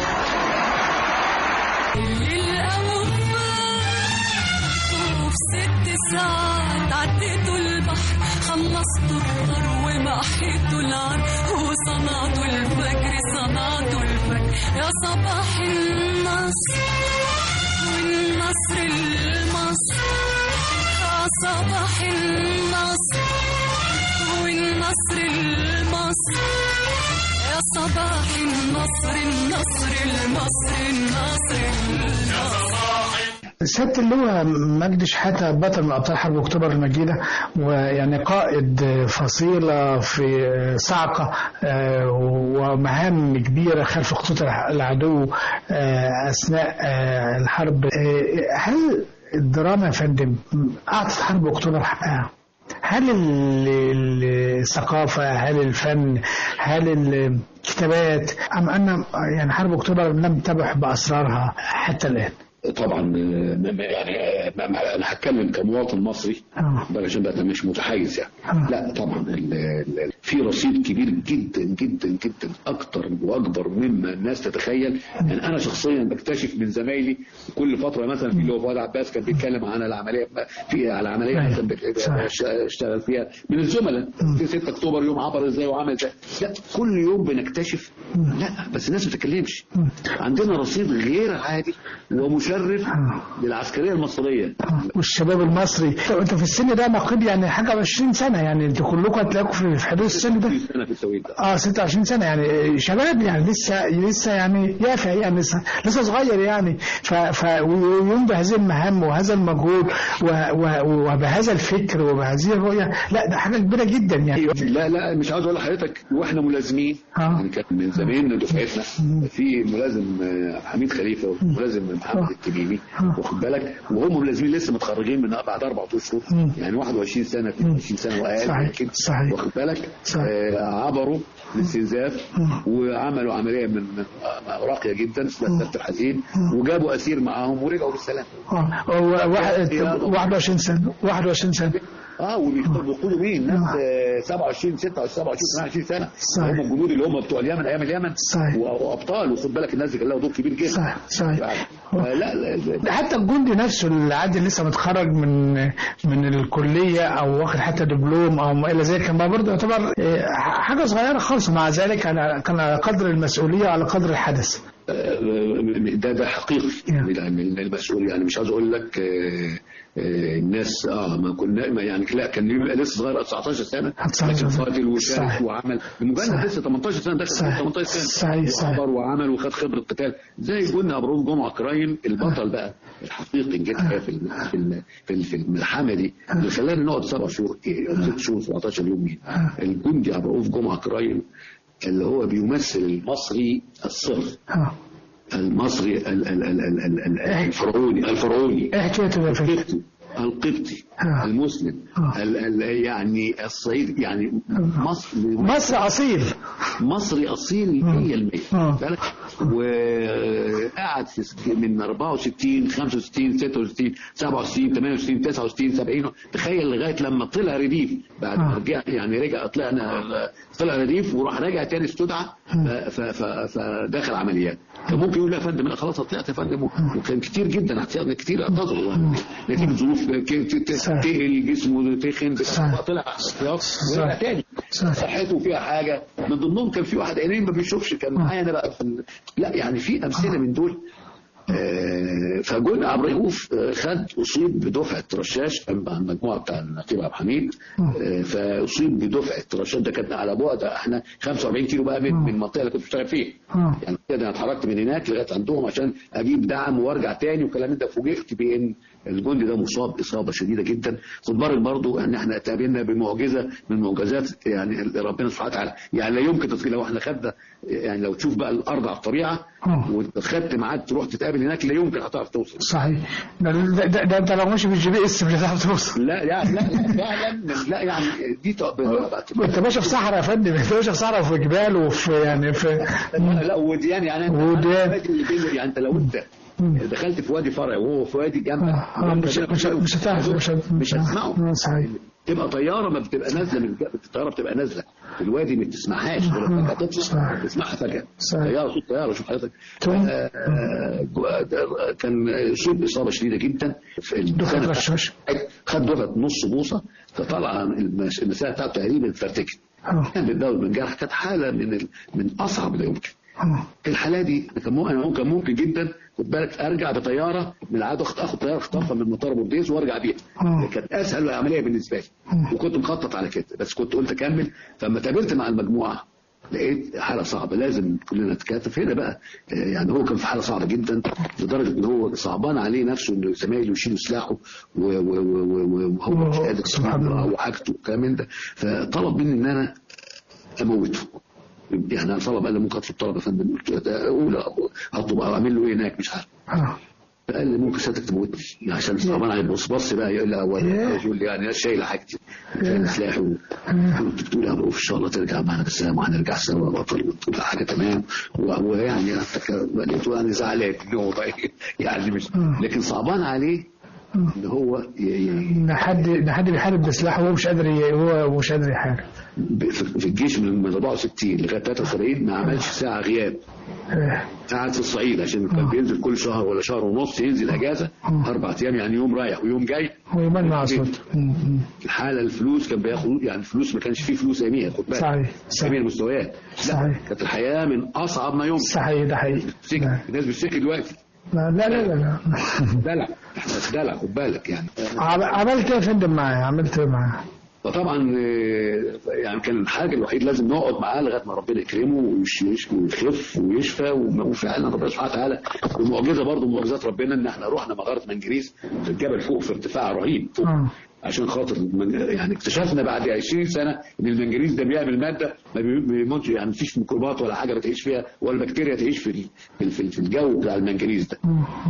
في 6 ساعات عديتوا البحر، خلصتوا الطر ومحيتوا العر، وصنعتوا الفجر صنعتوا الفجر. يا صباح النصر والنصر المصر، يا صباح النصر والنصر المصر، يا صباح النصر النصر المصر النصر المصر. سيادة اللواء مجدي شحاتة بطل من أبطال حرب أكتوبر المجيدة، ويعني قائد فصيلة في صعقة ومهام كبيرة خلف خطوط العدو أثناء الحرب. هل الدراما يا فندم أعطت حرب أكتوبر حقها؟ هل الثقافة، هل الفن، هل الكتابات، أم أن يعني حرب أكتوبر لم تبح بأسرارها حتى الآن؟ طبعا يعني انا هتكلم كمواطن مصري عشان بقى مش متحيز يعني. لا طبعا في رصيد كبير جدا جدا جدا، اكتر واكبر مما الناس تتخيل. يعني انا شخصيا بكتشف من زمايلي كل فتره، مثلا في اللي هو فؤاد عباس كان بيتكلم عن العمليه، على عمليه اشتغل فيها من الزملاء في 6 اكتوبر، يوم عبر ازاي وعمل ازاي. لا كل يوم بنكتشف. لا بس الناس ما بتتكلمش. عندنا رصيد غير عادي ومشرف للعسكريه المصريه والشباب المصري. انت في السن ده نقيب يعني حاجه 20 سنه، يعني انتوا كلكم هتلاقوا في حدود السن ده. 26 سنه يعني شباب، يعني لسه يعني يافع، يعني لسه صغير يعني. ويقوم بهذه المهام وهذا المجهود وبهذا الفكر وبهذه الرؤيه. لا ده حاجه كبيره جدا يعني. لا مش عاوز اقول لحضرتك، واحنا ملازمين يعني كان من زمان دفعتنا في ملازم حميد خليفه وملازم محمد التميمي، واخد بالك، وهم ملازمين لسه متخرجين من بعد 4 اشهر، يعني 21 سنه 22 سنه واقل كده، واخد بالك. عبروا الاستنزاف وعملوا عمليه من راقيه جدا اسمها السبت الحزين، وجابوا اسير معاهم ورجعوا بالسلام. 21 سنه وبيقولوا مين؟ ناس 27 26 27 سنه، هم الجنود اللي هم بتوع اليمن ايام اليمن وابطال، وخد بالك الناس دي كان لها دور كبير جدا. صحيح. لا حتى الجندي نفسه اللي عادي لسه متخرج من الكليه او واخد حتى دبلوم او ما الى ذلك، كان برضه يعتبر حاجه صغيره خالص، مع ذلك كان على قدر المسؤوليه وعلى قدر الحدث. ده حقيقي المسؤوليه. يعني مش عاوز اقول لك الناس ما كنا يعني لا كان يبقى لسه صغير 19 سنه لكن قاتل وشارك وعمل بمجرد لسه 18 سنه دخل 18 سنه وعبر وعمل وخد خبره قتال زي قلنا ابو جمعه كرايم البطل بقى الحقيقي جدا في الملحمه دي اللي خلانا نقعد 7 شهور 6 شهور 17 يوم. مين الجندي ابو جمعه كرايم اللي هو بيمثل المصري الصرف، المصري الفرعوني القبطي المسلم يعني الصعيد، يعني مصر اصيل، مصري اصيل 100%. وقعد من 64 65 66 67 68 69 70 تخيل لغايه لما طلع رديف بعد ما رجع، يعني طلع رديف وراح راجع تاني استدعى فدخل عمليات. كان ممكن يقول لا يا فندم خلاص طلعت يا فندم، وكان كتير جدا كتير اعتذروا نتيجه ظروف تقل جسمه تخن طلع ورجع تاني صحته فيها حاجه. من ضمنهم كان في واحد عينين ما بيشوفش كان معايا انا بقى لا يعني في امثله من دول. فجون عبد الرؤوف اصيب بدفعه رشاش مع المجموعه بتاع النقيب عبد الحميد، فاصيب بدفعه رشاش. ده كانت على بعد احنا 45 كيلو بقى من المنطقه اللي كنت بشتغل فيها، يعني كده انا اتحركت من هناك لغايه عندهم عشان اجيب دعم وارجع تاني وكلام ده. فوجئت بان الجندي ده مصاب اصابه شديده جدا. خد بالك برضه ان احنا اتقابلنا بمعجزه من معجزات يعني ربنا سبحانه وتعالى، يعني لا يمكن لو احنا خدنا يعني لو تشوف بقى الارض على الطبيعه وخدت ميعاد تروح تتقابل هناك لا يمكن هتعرف توصل. صحيح. ده انت لو ماشي بالGPS مش هتعرف توصل. لا يعني فعلا لا يعني دي انت ماشي في صحراء يا فندم، انت ماشي في صحراء وفي جبال وفي يعني في لا وديان يعني يعني انت لو انت دخلت في وادي فرع وهو في وادي جنبك مش هتعرف مش هتسمعه. تبقى طياره ما بتبقى نازله من الطياره بتبقى نازله في الوادي ما بتسمعهاش ولا تطلع تسمعها فجاه. طياره صوت طياره. شوف حضرتك كان اصيب اصابه شديده جدا في السنه، خد دفعه نص بوصه فطلع المسافه بتاعته تقريبا اتفرتكت. كان بيتداول من جرح، كانت حاله من اصعب ما يمكن. الحاله دي كان ممكن جدا خد بالك ارجع بطياره من العاده، اخد طياره اخطفها من مطار بورديس وارجع بيها. كانت اسهل عمليه بالنسبه لي وكنت مخطط على كده، بس كنت قلت اكمل. فلما تقابلت مع المجموعه لقيت حاله صعبه لازم كلنا نتكاتف. هنا بقى يعني هو كان في حاله صعبه جدا لدرجه ان هو صعبان عليه نفسه ان زمايله يشيلوا سلاحه وهو مش قادر او حاجته والكلام من ده. فطلب مني ان انا اموته. يعني انا طلب قال لي ممكن اطلب طلب يا فندم. قلت له اقول اطلب اعمل له ايه هناك مش عارف. فقال لي ممكن سيادتك تموتني عشان صعبان عليه. بص بقى يقول لي يقول لي يعني انا شايل حاجتي شايل سلاحي. قلت بتقول يا ابو ان شاء الله ترجع معنا بالسلامه وهنرجع سوا بطل كل حاجه تمام. ويعني لقيته يعني زعلان ان هو يعني مش لكن صعبان عليه ان هو ان حد بيحارب بسلاحه وهو مش قادر يحارب. في الجيش من 64 لغايه 73 ما عملش ساعه غياب. قاعد في الصعيد عشان كان بينزل كل شهر ولا شهر ونص ينزل اجازه 4 ايام، يعني يوم رايح ويوم جاي ويوم مع صوت. الحاله الفلوس كان بياخد يعني الفلوس ما كانش فيه فلوس اياميها خد بالك. صحيح جميع المستويات. صحيح كانت الحياه من اصعب ما يمكن. صحيح ده حقيقي. الناس بتشتكي دلوقتي. لا دلع احنا دلع خد بالك يعني. عملت ايه يا فندم معاه؟ عملت ايه معاه؟ فطبعا يعني كان الحاجه الوحيد لازم نقعد معاه لغايه ما ربنا يكرمه ويخف ويشفى. وفعلا ربنا سبحانه وتعالى ومعجزه برضه من معجزات ربنا ان احنا رحنا مغاره منجريز في الجبل فوق في ارتفاع رهيب فوق. عشان خاطر يعني اكتشفنا بعد 20 سنه ان المنجريز ده بيعمل ماده ما بيموتش، يعني مفيش ميكروبات ولا حاجه بتعيش فيها ولا بكتيريا تعيش في الجو بتاع المنجريز ده.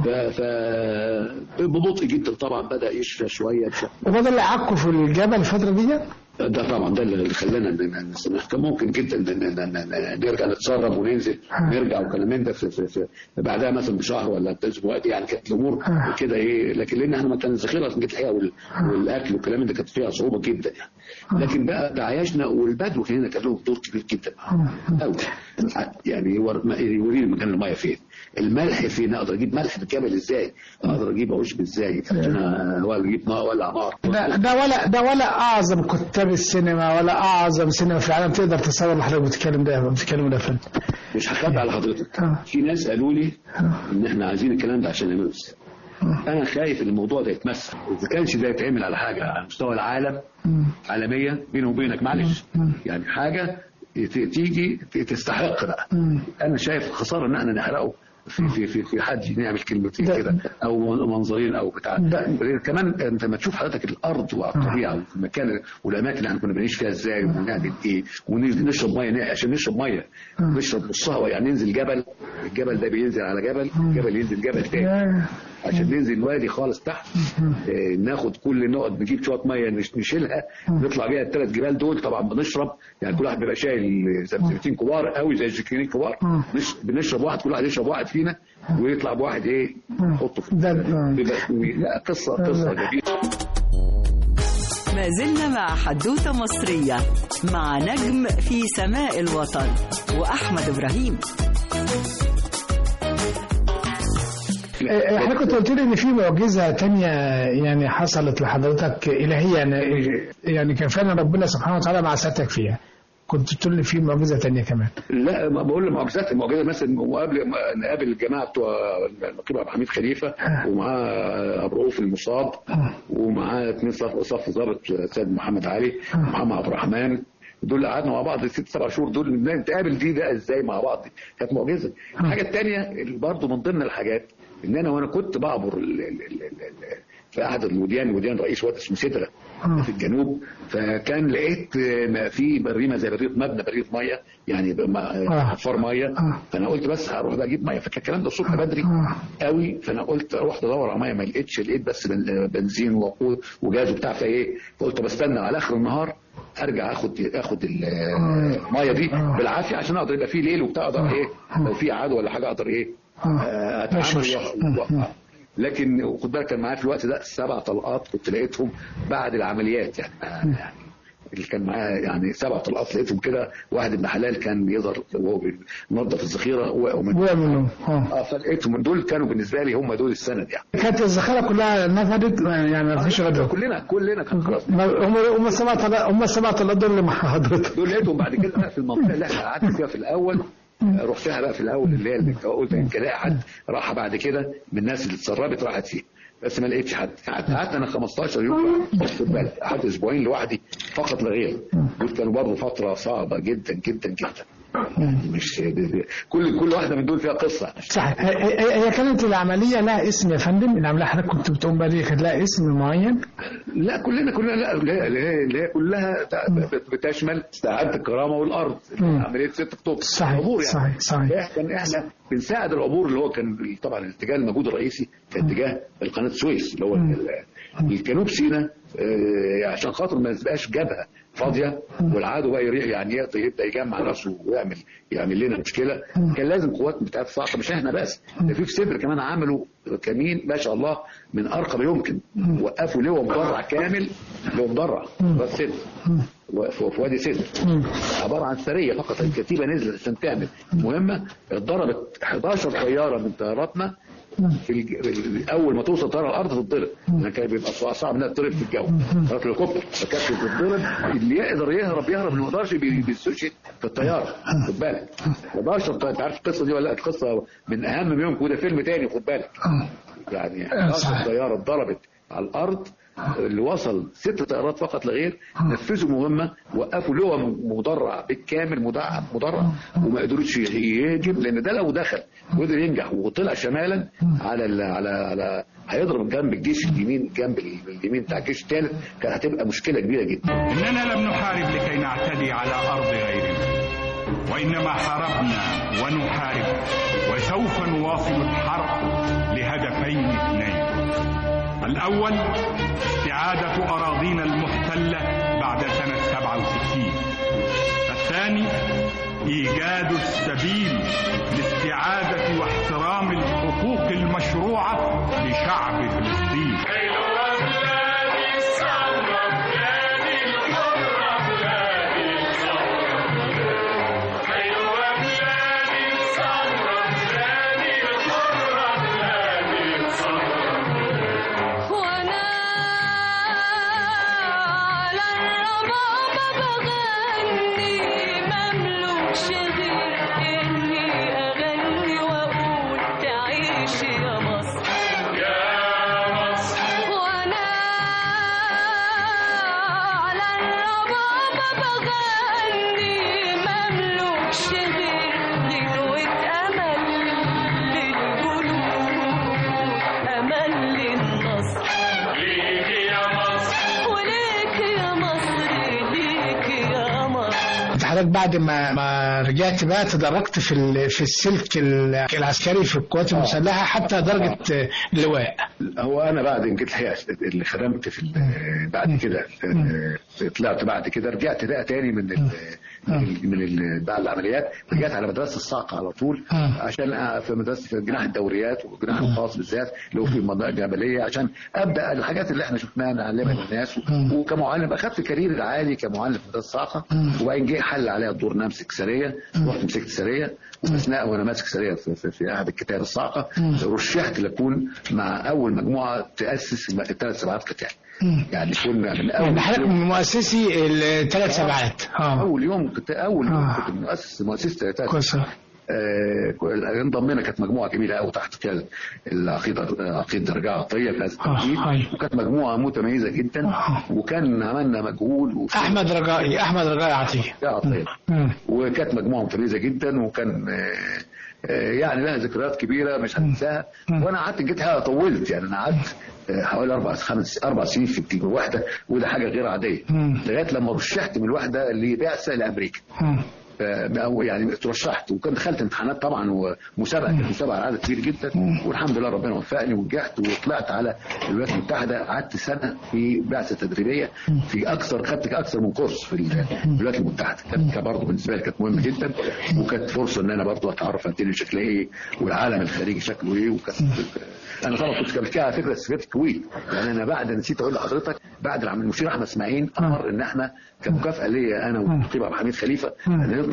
ببطء جدا طبعا بدا يشفى شويه. وده اللي عكوا في الجبل الفتره دي؟ ده طبعا ده اللي خلانا كان ممكن جدا نرجع نتسرب وننزل نرجع وكلام من ده في بعدها مثلا بشهر ولا اسبوع. يعني كانت الامور كده ايه، لكن لان احنا ما كان الذخيره في الحقيقه والاكل والكلام من ده كانت فيها صعوبه جدا يعني. لكن بقى تعايشنا والبدو هنا كان لهم دور كبير جدا قوي. يعني يوريني مكان الميه فين، الملح فين، اقدر اجيب ملح من الجبل ازاي، اقدر اجيب عشب ازاي، ولا اجيب نار ولا نار. ده ولا اعظم كتاب السينما ولا اعظم سينما في العالم تقدر تصور اللي حضرتك بتتكلم ده فن. مش هخبي على حضرتك في ناس قالوا لي ان احنا عايزين الكلام ده عشان نمثل. انا خايف ان الموضوع ده يتمثل. اذا كانش ده يتعمل على حاجه على مستوى العالم عالميا بينه وبينك معلش يعني حاجه تيجي تستحق بقى. انا شايف خساره ان احنا نحرقه في حد نعمل كلمتين كده او منظرين او بتاع. كمان انت لما تشوف حضرتك الارض والطبيعه والمكان والاماكن اللي احنا كنا بنعيش فيها ازاي ونعمل ايه ونشرب ميه. عشان نشرب ميه نشرب نصها يعني ننزل جبل، الجبل ده بينزل على جبل ينزل جبل تاني عشان ننزل وادي خالص تحت. ناخد كل نقط نجيب شويه ميه نشيلها نطلع بيها ال3 جبال دول. طبعا بنشرب يعني كل واحد بيبقى شايل زمزمتين كبار قوي زي الجيكين كبار. بنشرب واحد، كل واحد يشرب واحد فينا ويطلع بواحد ايه نحطه في لا قصه جميله. ما زلنا مع حدوثة مصرية مع نجم في سماء الوطن وأحمد إبراهيم. حضرتك كنت قلت لي ان في معجزه تانية يعني حصلت لحضرتك الهيه يعني كان فعلا ربنا سبحانه وتعالى مع سيادتك فيها. كنت تقول لي في معجزه تانية كمان. لا بقول المعجزات المعجزه مثلا نقابل الجماعه بتوع النقيب عبد الحميد خليفه ومعاه ابو رؤوف المصاب ومعاه 2 صف ضابط سيد محمد علي ومحمد عبد الرحمن. دول قعدنا مع بعض 6-7 شهور. دول نتقابل دي ده ازاي مع بعض كانت معجزه. الحاجه الثانيه برضه من ضمن الحاجات ان انا وانا كنت بعبر في احد وديان رئيس وقت اسمه سدره في الجنوب. فكان لقيت في بريمه زي مبنى بريمه ميه يعني حفار ميه. فانا قلت بس هروح بقى اجيب ميه. فكان الكلام ده الصبح بدري قوي. فانا قلت رحت ادور على ميه ما لقيت بس بنزين ووقود وجاز وبتاع فايه. فقلت بستنى على اخر النهار ارجع اخد الميه دي بالعافيه عشان اقدر يبقى في ليل وبتاع اقدر ايه لو في عدو ولا حاجه اقدر ايه اتعامل. لكن خد بالك كان معايا في الوقت ده 7 طلقات كنت لقيتهم بعد العمليات يعني اللي كان معايا يعني 7 طلقات لقيتهم كده. واحد ابن حلال كان بيقدر وهو بينظف الذخيره وقعوا منهم. فلقيتهم دول كانوا بالنسبه لي هم دول السند يعني. كانت الذخيره كلها نفدت يعني ما فيش غير كلنا كان خلاص. هم 7 طلقات دول اللي مع حضرتك دول لقيتهم بعد كده بقى في المنطقه اللي احنا قعدنا فيها في الاول. رحتها بقى في الاول اللي هي اللي قلت يمكن الاقي حد راح بعد كده من الناس اللي اتسربت راحت فيه بس ما لقيتش حد. قعدت انا 15 يوم خد بالك قعدت اسبوعين لوحدي فقط لا غير. دول كانوا برضه فتره صعبه جدا جدا جدا. مش كل واحده من دول فيها قصه. صحيح. هي كانت العمليه لها اسم يا فندم؟ العمليه حضرتك كنت بتقوم بها كانت لها اسم معين؟ لا كلنا لا اللي هي كلها بتشمل استعاده الكرامه والارض. عمليه 6 اكتوبر. صحيح صحيح. احنا بنساعد العبور اللي هو كان طبعا الاتجاه الموجود الرئيسي كان اتجاه القناه السويس اللي هو الجنوب سيناء عشان خاطر ما تبقاش جبهه فاضيه والعدو بقى يريح يعني يبدا يجمع راسه ويعمل لنا مشكله. كان لازم قوات بتاعت الصاعقه مش احنا بس. ده في صدر كمان عملوا كمين ما شاء الله من ارقى ما يمكن. وقفوا لواء مدرع كامل لواء مدرع راس صدر في وادي صدر عباره عن سريه فقط. الكتيبه نزلت عشان تعمل مهمه. اتضربت 11 طياره من طياراتنا في اول ما توصل طياره الارض تتضرب. لان كان بيبقى صعب انها تضرب في الجو طياره الهليكوبتر. فكانت تتضرب اللي يقدر يهرب اللي ما يقدرش بيستشهد في الطياره. خد بالك 11 طياره. انت عارف القصه دي ولا لا؟ القصه من اهم يوم وده فيلم تاني خد بالك يعني 11 طياره اتضربت على الارض. اللي وصل 6 طيارات فقط لا غير نفذوا مهمه. وقفوا لواء مدرع بالكامل مدرع وما قدروش يهاجم لان ده لو دخل وقدر ينجح وطلع شمالا على هيضرب جنب الجيش اليمين جنب اليمين بتاع الجيش الثالث. كانت هتبقى مشكله كبيره جدا. اننا لم نحارب لكي نعتدي على ارض غيرنا وانما حاربنا ونحارب وسوف نواصل الحرب لهدفين 2. الأول استعادة أراضينا المحتلة بعد سنة 67. الثاني إيجاد السبيل لاستعادة واحترام الحقوق المشروعة لشعب فلسطين. بعد ما رجعت بقى تدرجت في السلك العسكري في القوات المسلحه حتى درجه اللواء. هو انا بعد جيت الحقيقه اللي خدمت في بعد كده طلعت بعد كده رجعت بقى تاني من بعد العمليات. رجعت على مدرسه الصاعقه على طول عشان في مدرسه في جناح الدوريات والجناح الخاص بالذات اللي هو في المنطقه الجبليه عشان ابدا الحاجات اللي احنا شفناها نعلمها للناس. وكمعلم اخذت كارير عالي كمعلم في مدرسه الصاعقه. وبعدين جه حل عليها الدور نمسك سريه. رحت مسكت سريه واثناء وانا ماسك سريه في احد الكتائب الصاعقه رشحت لكون مع اول مجموعه تاسس 3 سبعات قتال. يعني كنا من اول حضرتك من مؤسسي ال3 سبعات. اول يوم كنت مؤسس 3 انضمينا، كانت مجموعه جميله قوي تحت قياده عقيده رجاء عطيه في هذا التوقيت، وكانت مجموعه متميزه جدا، وكان عملنا مجهود. احمد رجائي عطيه وكانت مجموعه متميزه جدا، وكان يعني لها ذكريات كبيره مش هنساها. وانا قعدت جيتها طولت، يعني انا قعدت حوالي 4 سنين في الوحده، وده حاجه غير عاديه، لغايه لما رشحت من الوحده لبعثه لامريكا. يعني ترشحت، وكان دخلت امتحانات طبعا ومسابقه على عدد كبير جدا، والحمد لله ربنا وفقني ونجحت وطلعت على الولايات المتحده. قعدت سنه في بعثه تدريبيه في خدت اكثر من كورس في الولايات المتحده. كانت برضه بالنسبه لي كانت مهمه جدا، وكانت فرصه ان انا برضه اتعرف على الدنيا شكلها ايه والعالم الخارجي شكله ايه. انا طبعا كنت قبل كده على فكره سافرت الكويت، يعني انا نسيت اقول لحضرتك، بعد المشير احمد اسماعيل امر ان احنا كمكافاه ليا انا والنقيب عبد الحميد خليفه ان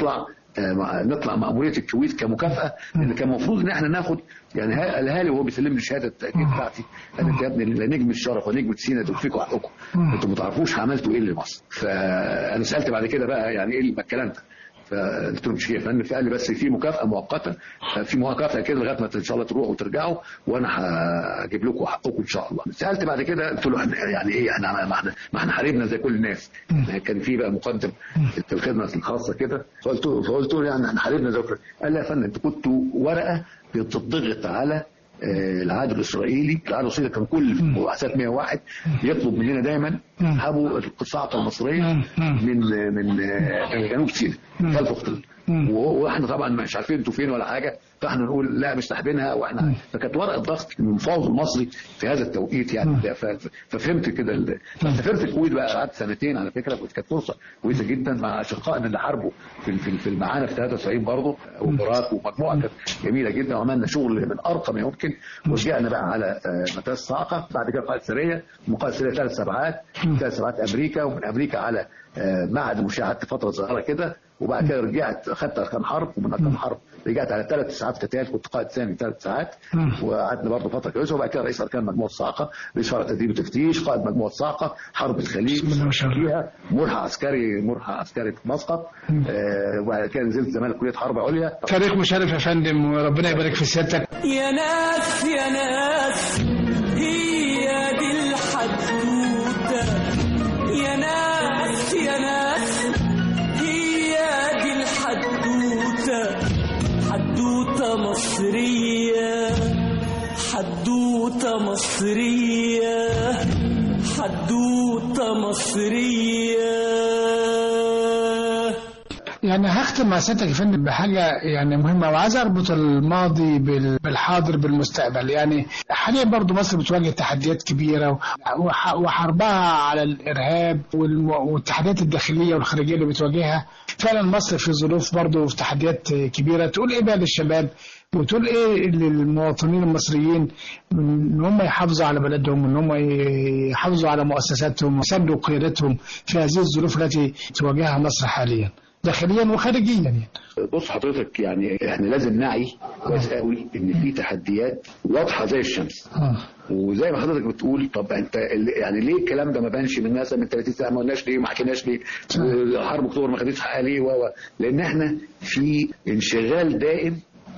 نطلع مأمورية الكويت كمكافأة، لأن كان المفروض إن احنا ناخد يعني الأهالي وهو بيسلم لي شهادة التأكيد بتاعتي، قالت يا ابني نجم الشرف ونجم سينا دول فيكم حقكم، انتوا ما تعرفوش عملتوا إيه لمصر. فأنا سألت بعد كده بقى يعني إيه الكلام ده، فقلت له مش كده، فقال لي بس في مكافأة مؤقتة، في مكافأة كده لغاية ما إن شاء الله تروحوا وترجعوا وأنا هجيب لكم حقكم إن شاء الله. سألت بعد كده قلت له يعني إيه، احنا ما احنا حاربنا زي كل الناس، كان في بقى مقدم في الخدمة الخاصة كده، فقلت له يعني احنا حاربنا زي كل. قال لي يا فندم انتوا كنتوا ورقة بتضغط على العدو الاسرائيلي. العدو الاسرائيلي كان كل مباحثات 101 يطلب مننا دايما يسحبوا القطاع المصريه من جنوب سيناء خلف الخطوط، واحنا طبعا مش عارفين انتوا فين ولا حاجه، فاحنا نقول لا مش ساحبينها، واحنا فكانت ورقه ضغط من المفاوض المصري في هذا التوقيت يعني. ففهمت كده. سافرت الكويت بقى، قعدت سنتين على فكره، كانت فرصه كويسه جدا مع اشقائنا اللي حاربوا في المعانا في 93 برضه، وبراك ومجموعه كانت جميله جدا، وعملنا شغل من ارقى ما يمكن. ورجعنا بقى على متاس صاعقه، بعد كده قائد سريه، وقائد سريه 3 سبعات امريكا، ومن امريكا على معهد المشاة فتره صغيره كده، وبعد كده رجعت خدت اركان حرب، ومن اركان حرب رجعت على 3 ساعات قتال، كنت قائد ثاني 3 ساعات، وقعدنا برضه فتره كويسه. وبعد كده رئيس اركان مجموعه صاعقه، رئيس فرع تدريب وتفتيش، قائد مجموعه صاعقه، حرب الخليج فيها، ملحق عسكري في مسقط، وبعد كده نزلت زمالك كليه حرب عليا. تاريخ مشرف يا فندم، وربنا يبارك في سيادتك. يا ناس هي دي الحدوته، يا ناس هي دي الحدوته، حدوته مصريه، حدوته مصريه. يعني هختم مع سيادتك يا فندم بحاجه يعني مهمه، وعايز اربط الماضي بالحاضر بالمستقبل. يعني حاليا برضو مصر بتواجه تحديات كبيره، وحربها على الارهاب والتحديات الداخليه والخارجيه اللي بتواجهها. فعلا مصر في ظروف برضو في تحديات كبيره. تقول ايه بقى للشباب، وتقول ايه للمواطنين المصريين، ان هم يحافظوا على بلدهم، ان هم يحافظوا على مؤسساتهم ويساندوا قيادتهم في هذه الظروف التي تواجهها مصر حاليا داخليا وخارجيا؟ يعني بص حضرتك، يعني احنا لازم نعي كويس قوي ان في تحديات واضحه زي الشمس. وزي ما حضرتك بتقول، طب انت يعني ليه الكلام ده ما بانش من مثلا من 30 سنه؟ ما قلناش ليه؟ ما حكيناش ليه؟ حرب اكتوبر ما خدتش حقها ليه؟ لان احنا في انشغال دائم،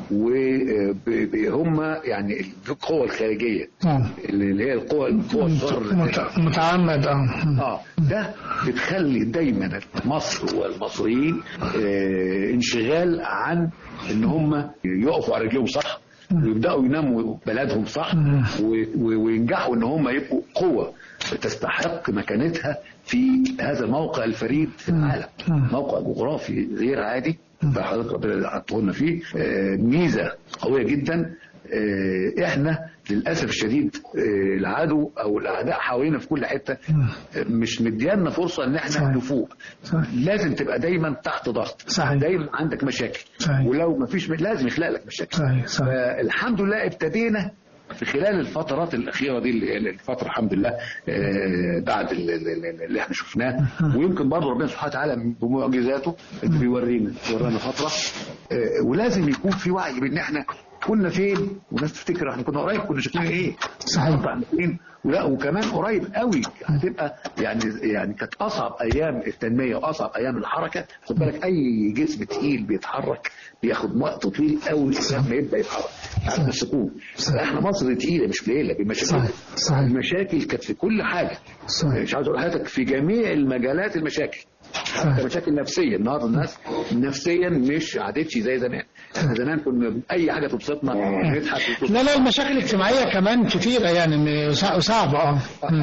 وهم يعني القوى الخارجيه اللي هي القوى متعمد ده بتخلي دايما مصر والمصريين انشغال عن ان هم يقفوا على رجلهم صح، ويبداوا ينموا بلدهم صح، وينجحوا ان هم يبقوا قوه تستحق مكانتها في هذا الموقع الفريد في العالم، موقع جغرافي غير عادي فحضرتك ربنا حطه لنا فيه ميزه قويه جدا. احنا للاسف الشديد العدو او الاعداء حوالينا في كل حته مش مديانا فرصه ان احنا نفوق. لازم تبقى دايما تحت ضغط، دايما عندك مشاكل، ولو ما فيش لازم يخلق لك مشاكل. فالحمد لله ابتدينا في خلال الفترات الأخيرة دي، الفترة الحمد لله بعد اللي احنا شفناه، ويمكن برضه ربنا سبحانه وتعالى بمعجزاته بيورانا فترة، ولازم يكون في وعي بان احنا كنا فين والناس تفتكر احنا كنا قريب كنا شكلنا ايه. صحيح. فين ولا وكمان قريب قوي هتبقى يعني كانت اصعب ايام التنميه واصعب ايام الحركه. خد بالك اي جسم تقيل بيتحرك بياخد وقت طويل قوي لما يبدا يتحرك على السكون. احنا مصر تقيله مش قليله بمشاكل. صحيح. المشاكل كانت في كل حاجه. صحيح. مش عايز اقول لحضرتك في جميع المجالات المشاكل. حتى مشاكل نفسيه النهارده الناس نفسيا مش عادتش زي زمان. احنا زمان كنا اي حاجه تبسطنا نضحك. لا المشاكل الاجتماعيه كمان كتيره يعني وصعبه.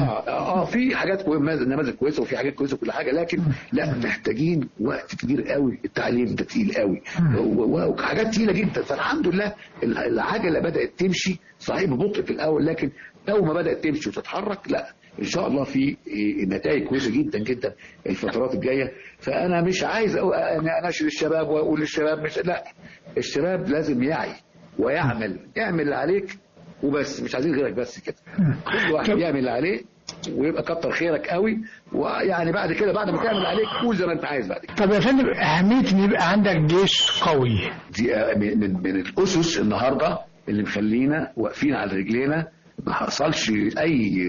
في حاجات نماذج كويسه وفي حاجات كويسه وكل حاجه لكن لا محتاجين وقت كبير قوي. التعليم ده تقيل قوي وحاجات تقيله جدا. فالحمد لله العجله بدات تمشي صحيح ببطء في الاول لكن اول ما بدات تمشي وتتحرك لا ان شاء الله في نتائج كويسه جدا جدا الفترات الجايه. فانا مش عايز اناشد الشباب واقول للشباب مش لا الشباب لازم يعي ويعمل اللي عليك وبس مش عايزين غيرك بس كده. كل واحد يعمل اللي عليه ويبقى كتر خيرك قوي ويعني بعد كده بعد ما تعمل اللي عليك قول زي ما انت عايز بعد كده. طب يا فندم اهميه ان يبقى عندك جيش قوي دي من الاسس النهارده اللي مخلينا واقفين على رجلينا ما حصلش اي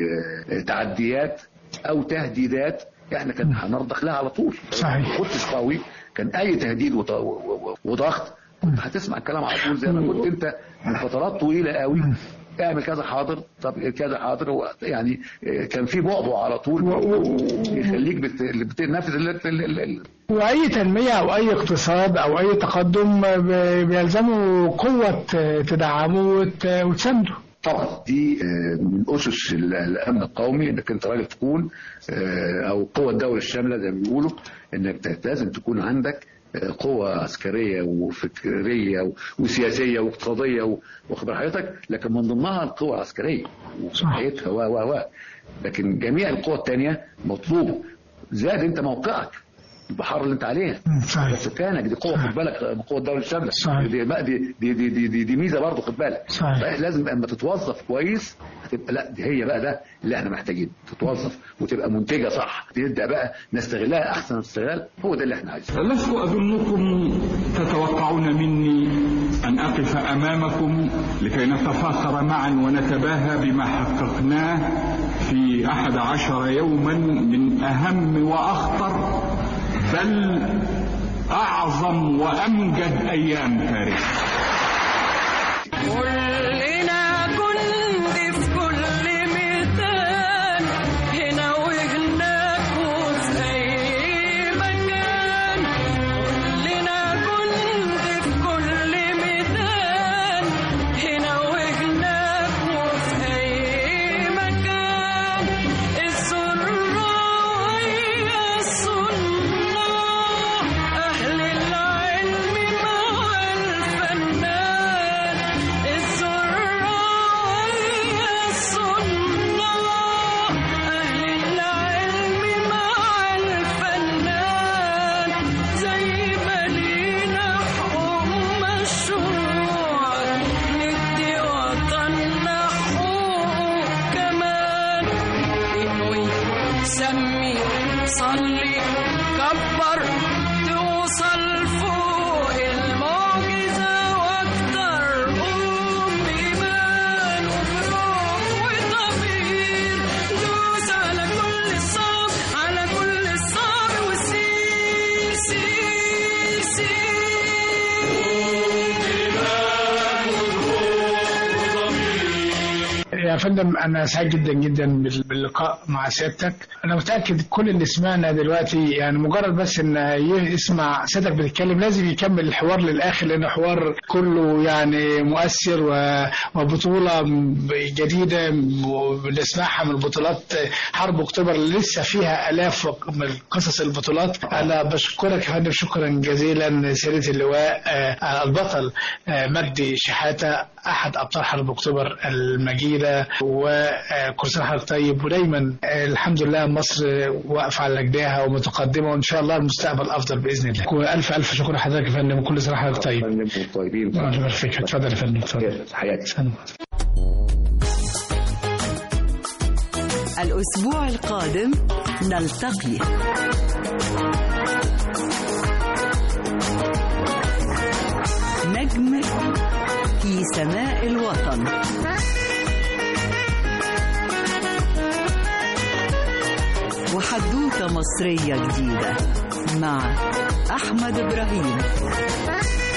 تعديات او تهديدات احنا كان هنرضخ لها على طول. صحيح. كنتش قوي كان اي تهديد وضغط كنت هتسمع الكلام على طول زي ما كنت انت من فترات طويله قوي اعمل كذا حاضر طب كذا حاضر يعني كان في بعبع على طول يخليك بتنفذ واي تنميه او اي اقتصاد او اي تقدم بيلزمه قوه تدعمه وتسنده. طبعا دي من اسس الامن القومي انك انت راجل تكون او قوه الدوله الشامله زي ما بيقولوا انك لازم تكون عندك قوة عسكرية وفكرية وسياسية واقتصادية واخد حضرتك لكن من ضمنها القوة العسكرية وحياتها لكن جميع القوى الثانية مطلوبة. زاد انت موقعك البحار اللي انت عليها سكانك دي قوه خد بالك قوه الدوله الشامله دي ميزه برضه خد بالك. لازم اما تتوظف كويس هتبقى لا دي هي بقى ده اللي احنا محتاجينه تتوظف وتبقى منتجه صح تبدا بقى نستغلها احسن استغلال هو ده اللي احنا عايزينه. لست اظنكم تتوقعون مني ان اقف امامكم لكي نتفاخر معا ونتباهى بما حققناه في 11 يوما من اهم واخطر بل أعظم وأمجد أيام تاريخ. كلنا جند في كل ميدان هنا وهناك وفي أي مكان. كلنا جند في كل ميدان هنا وهناك وفي أي مكان. السرة وهي السنة أهل العلم مع الفنان. السرة وهي السنة أهل العلم مع الفنان. زي ما لينا حقوق مشروع ندي وطننا حقوق كمان. انوي سمي صلي كبر توصل فوق المعجزة واكتر. قوم بإيمان وبروح وضمير دوس على كل الصعب على كل الصعب وسير سير سير. يا فندم أنا سعيد جدا جدا باللقاء مع سيادتك. أنا متأكد كل اللي سمعنا دلوقتي يعني مجرد بس إن يسمع سيادتك بتتكلم لازم يكمل الحوار للآخر لأن الحوار كله يعني مؤثر وبطولة جديدة بنسمعها من بطولات حرب أكتوبر اللي لسه فيها آلاف من قصص البطولات. أنا بشكرك يا فندم شكرا جزيلا سيادة اللواء البطل مجدي شحاتة أحد أبطال حرب أكتوبر المجيدة. وكل سنة وحضرتك طيب ودايما الحمد لله مصر واقفة على رجليها ومتقدمة وإن شاء الله المستقبل أفضل بإذن الله. ألف ألف شكر لحضرتك يا فندم وكل سنة وحضرتك طيب. طيبين. الله يبارك فيك. اتفضل يا فندم. اتفضل. حياتي. الأسبوع القادم نلتقي. نجم في سماء الوطن. وحدوتة مصرية جديدة مع أحمد إبراهيم.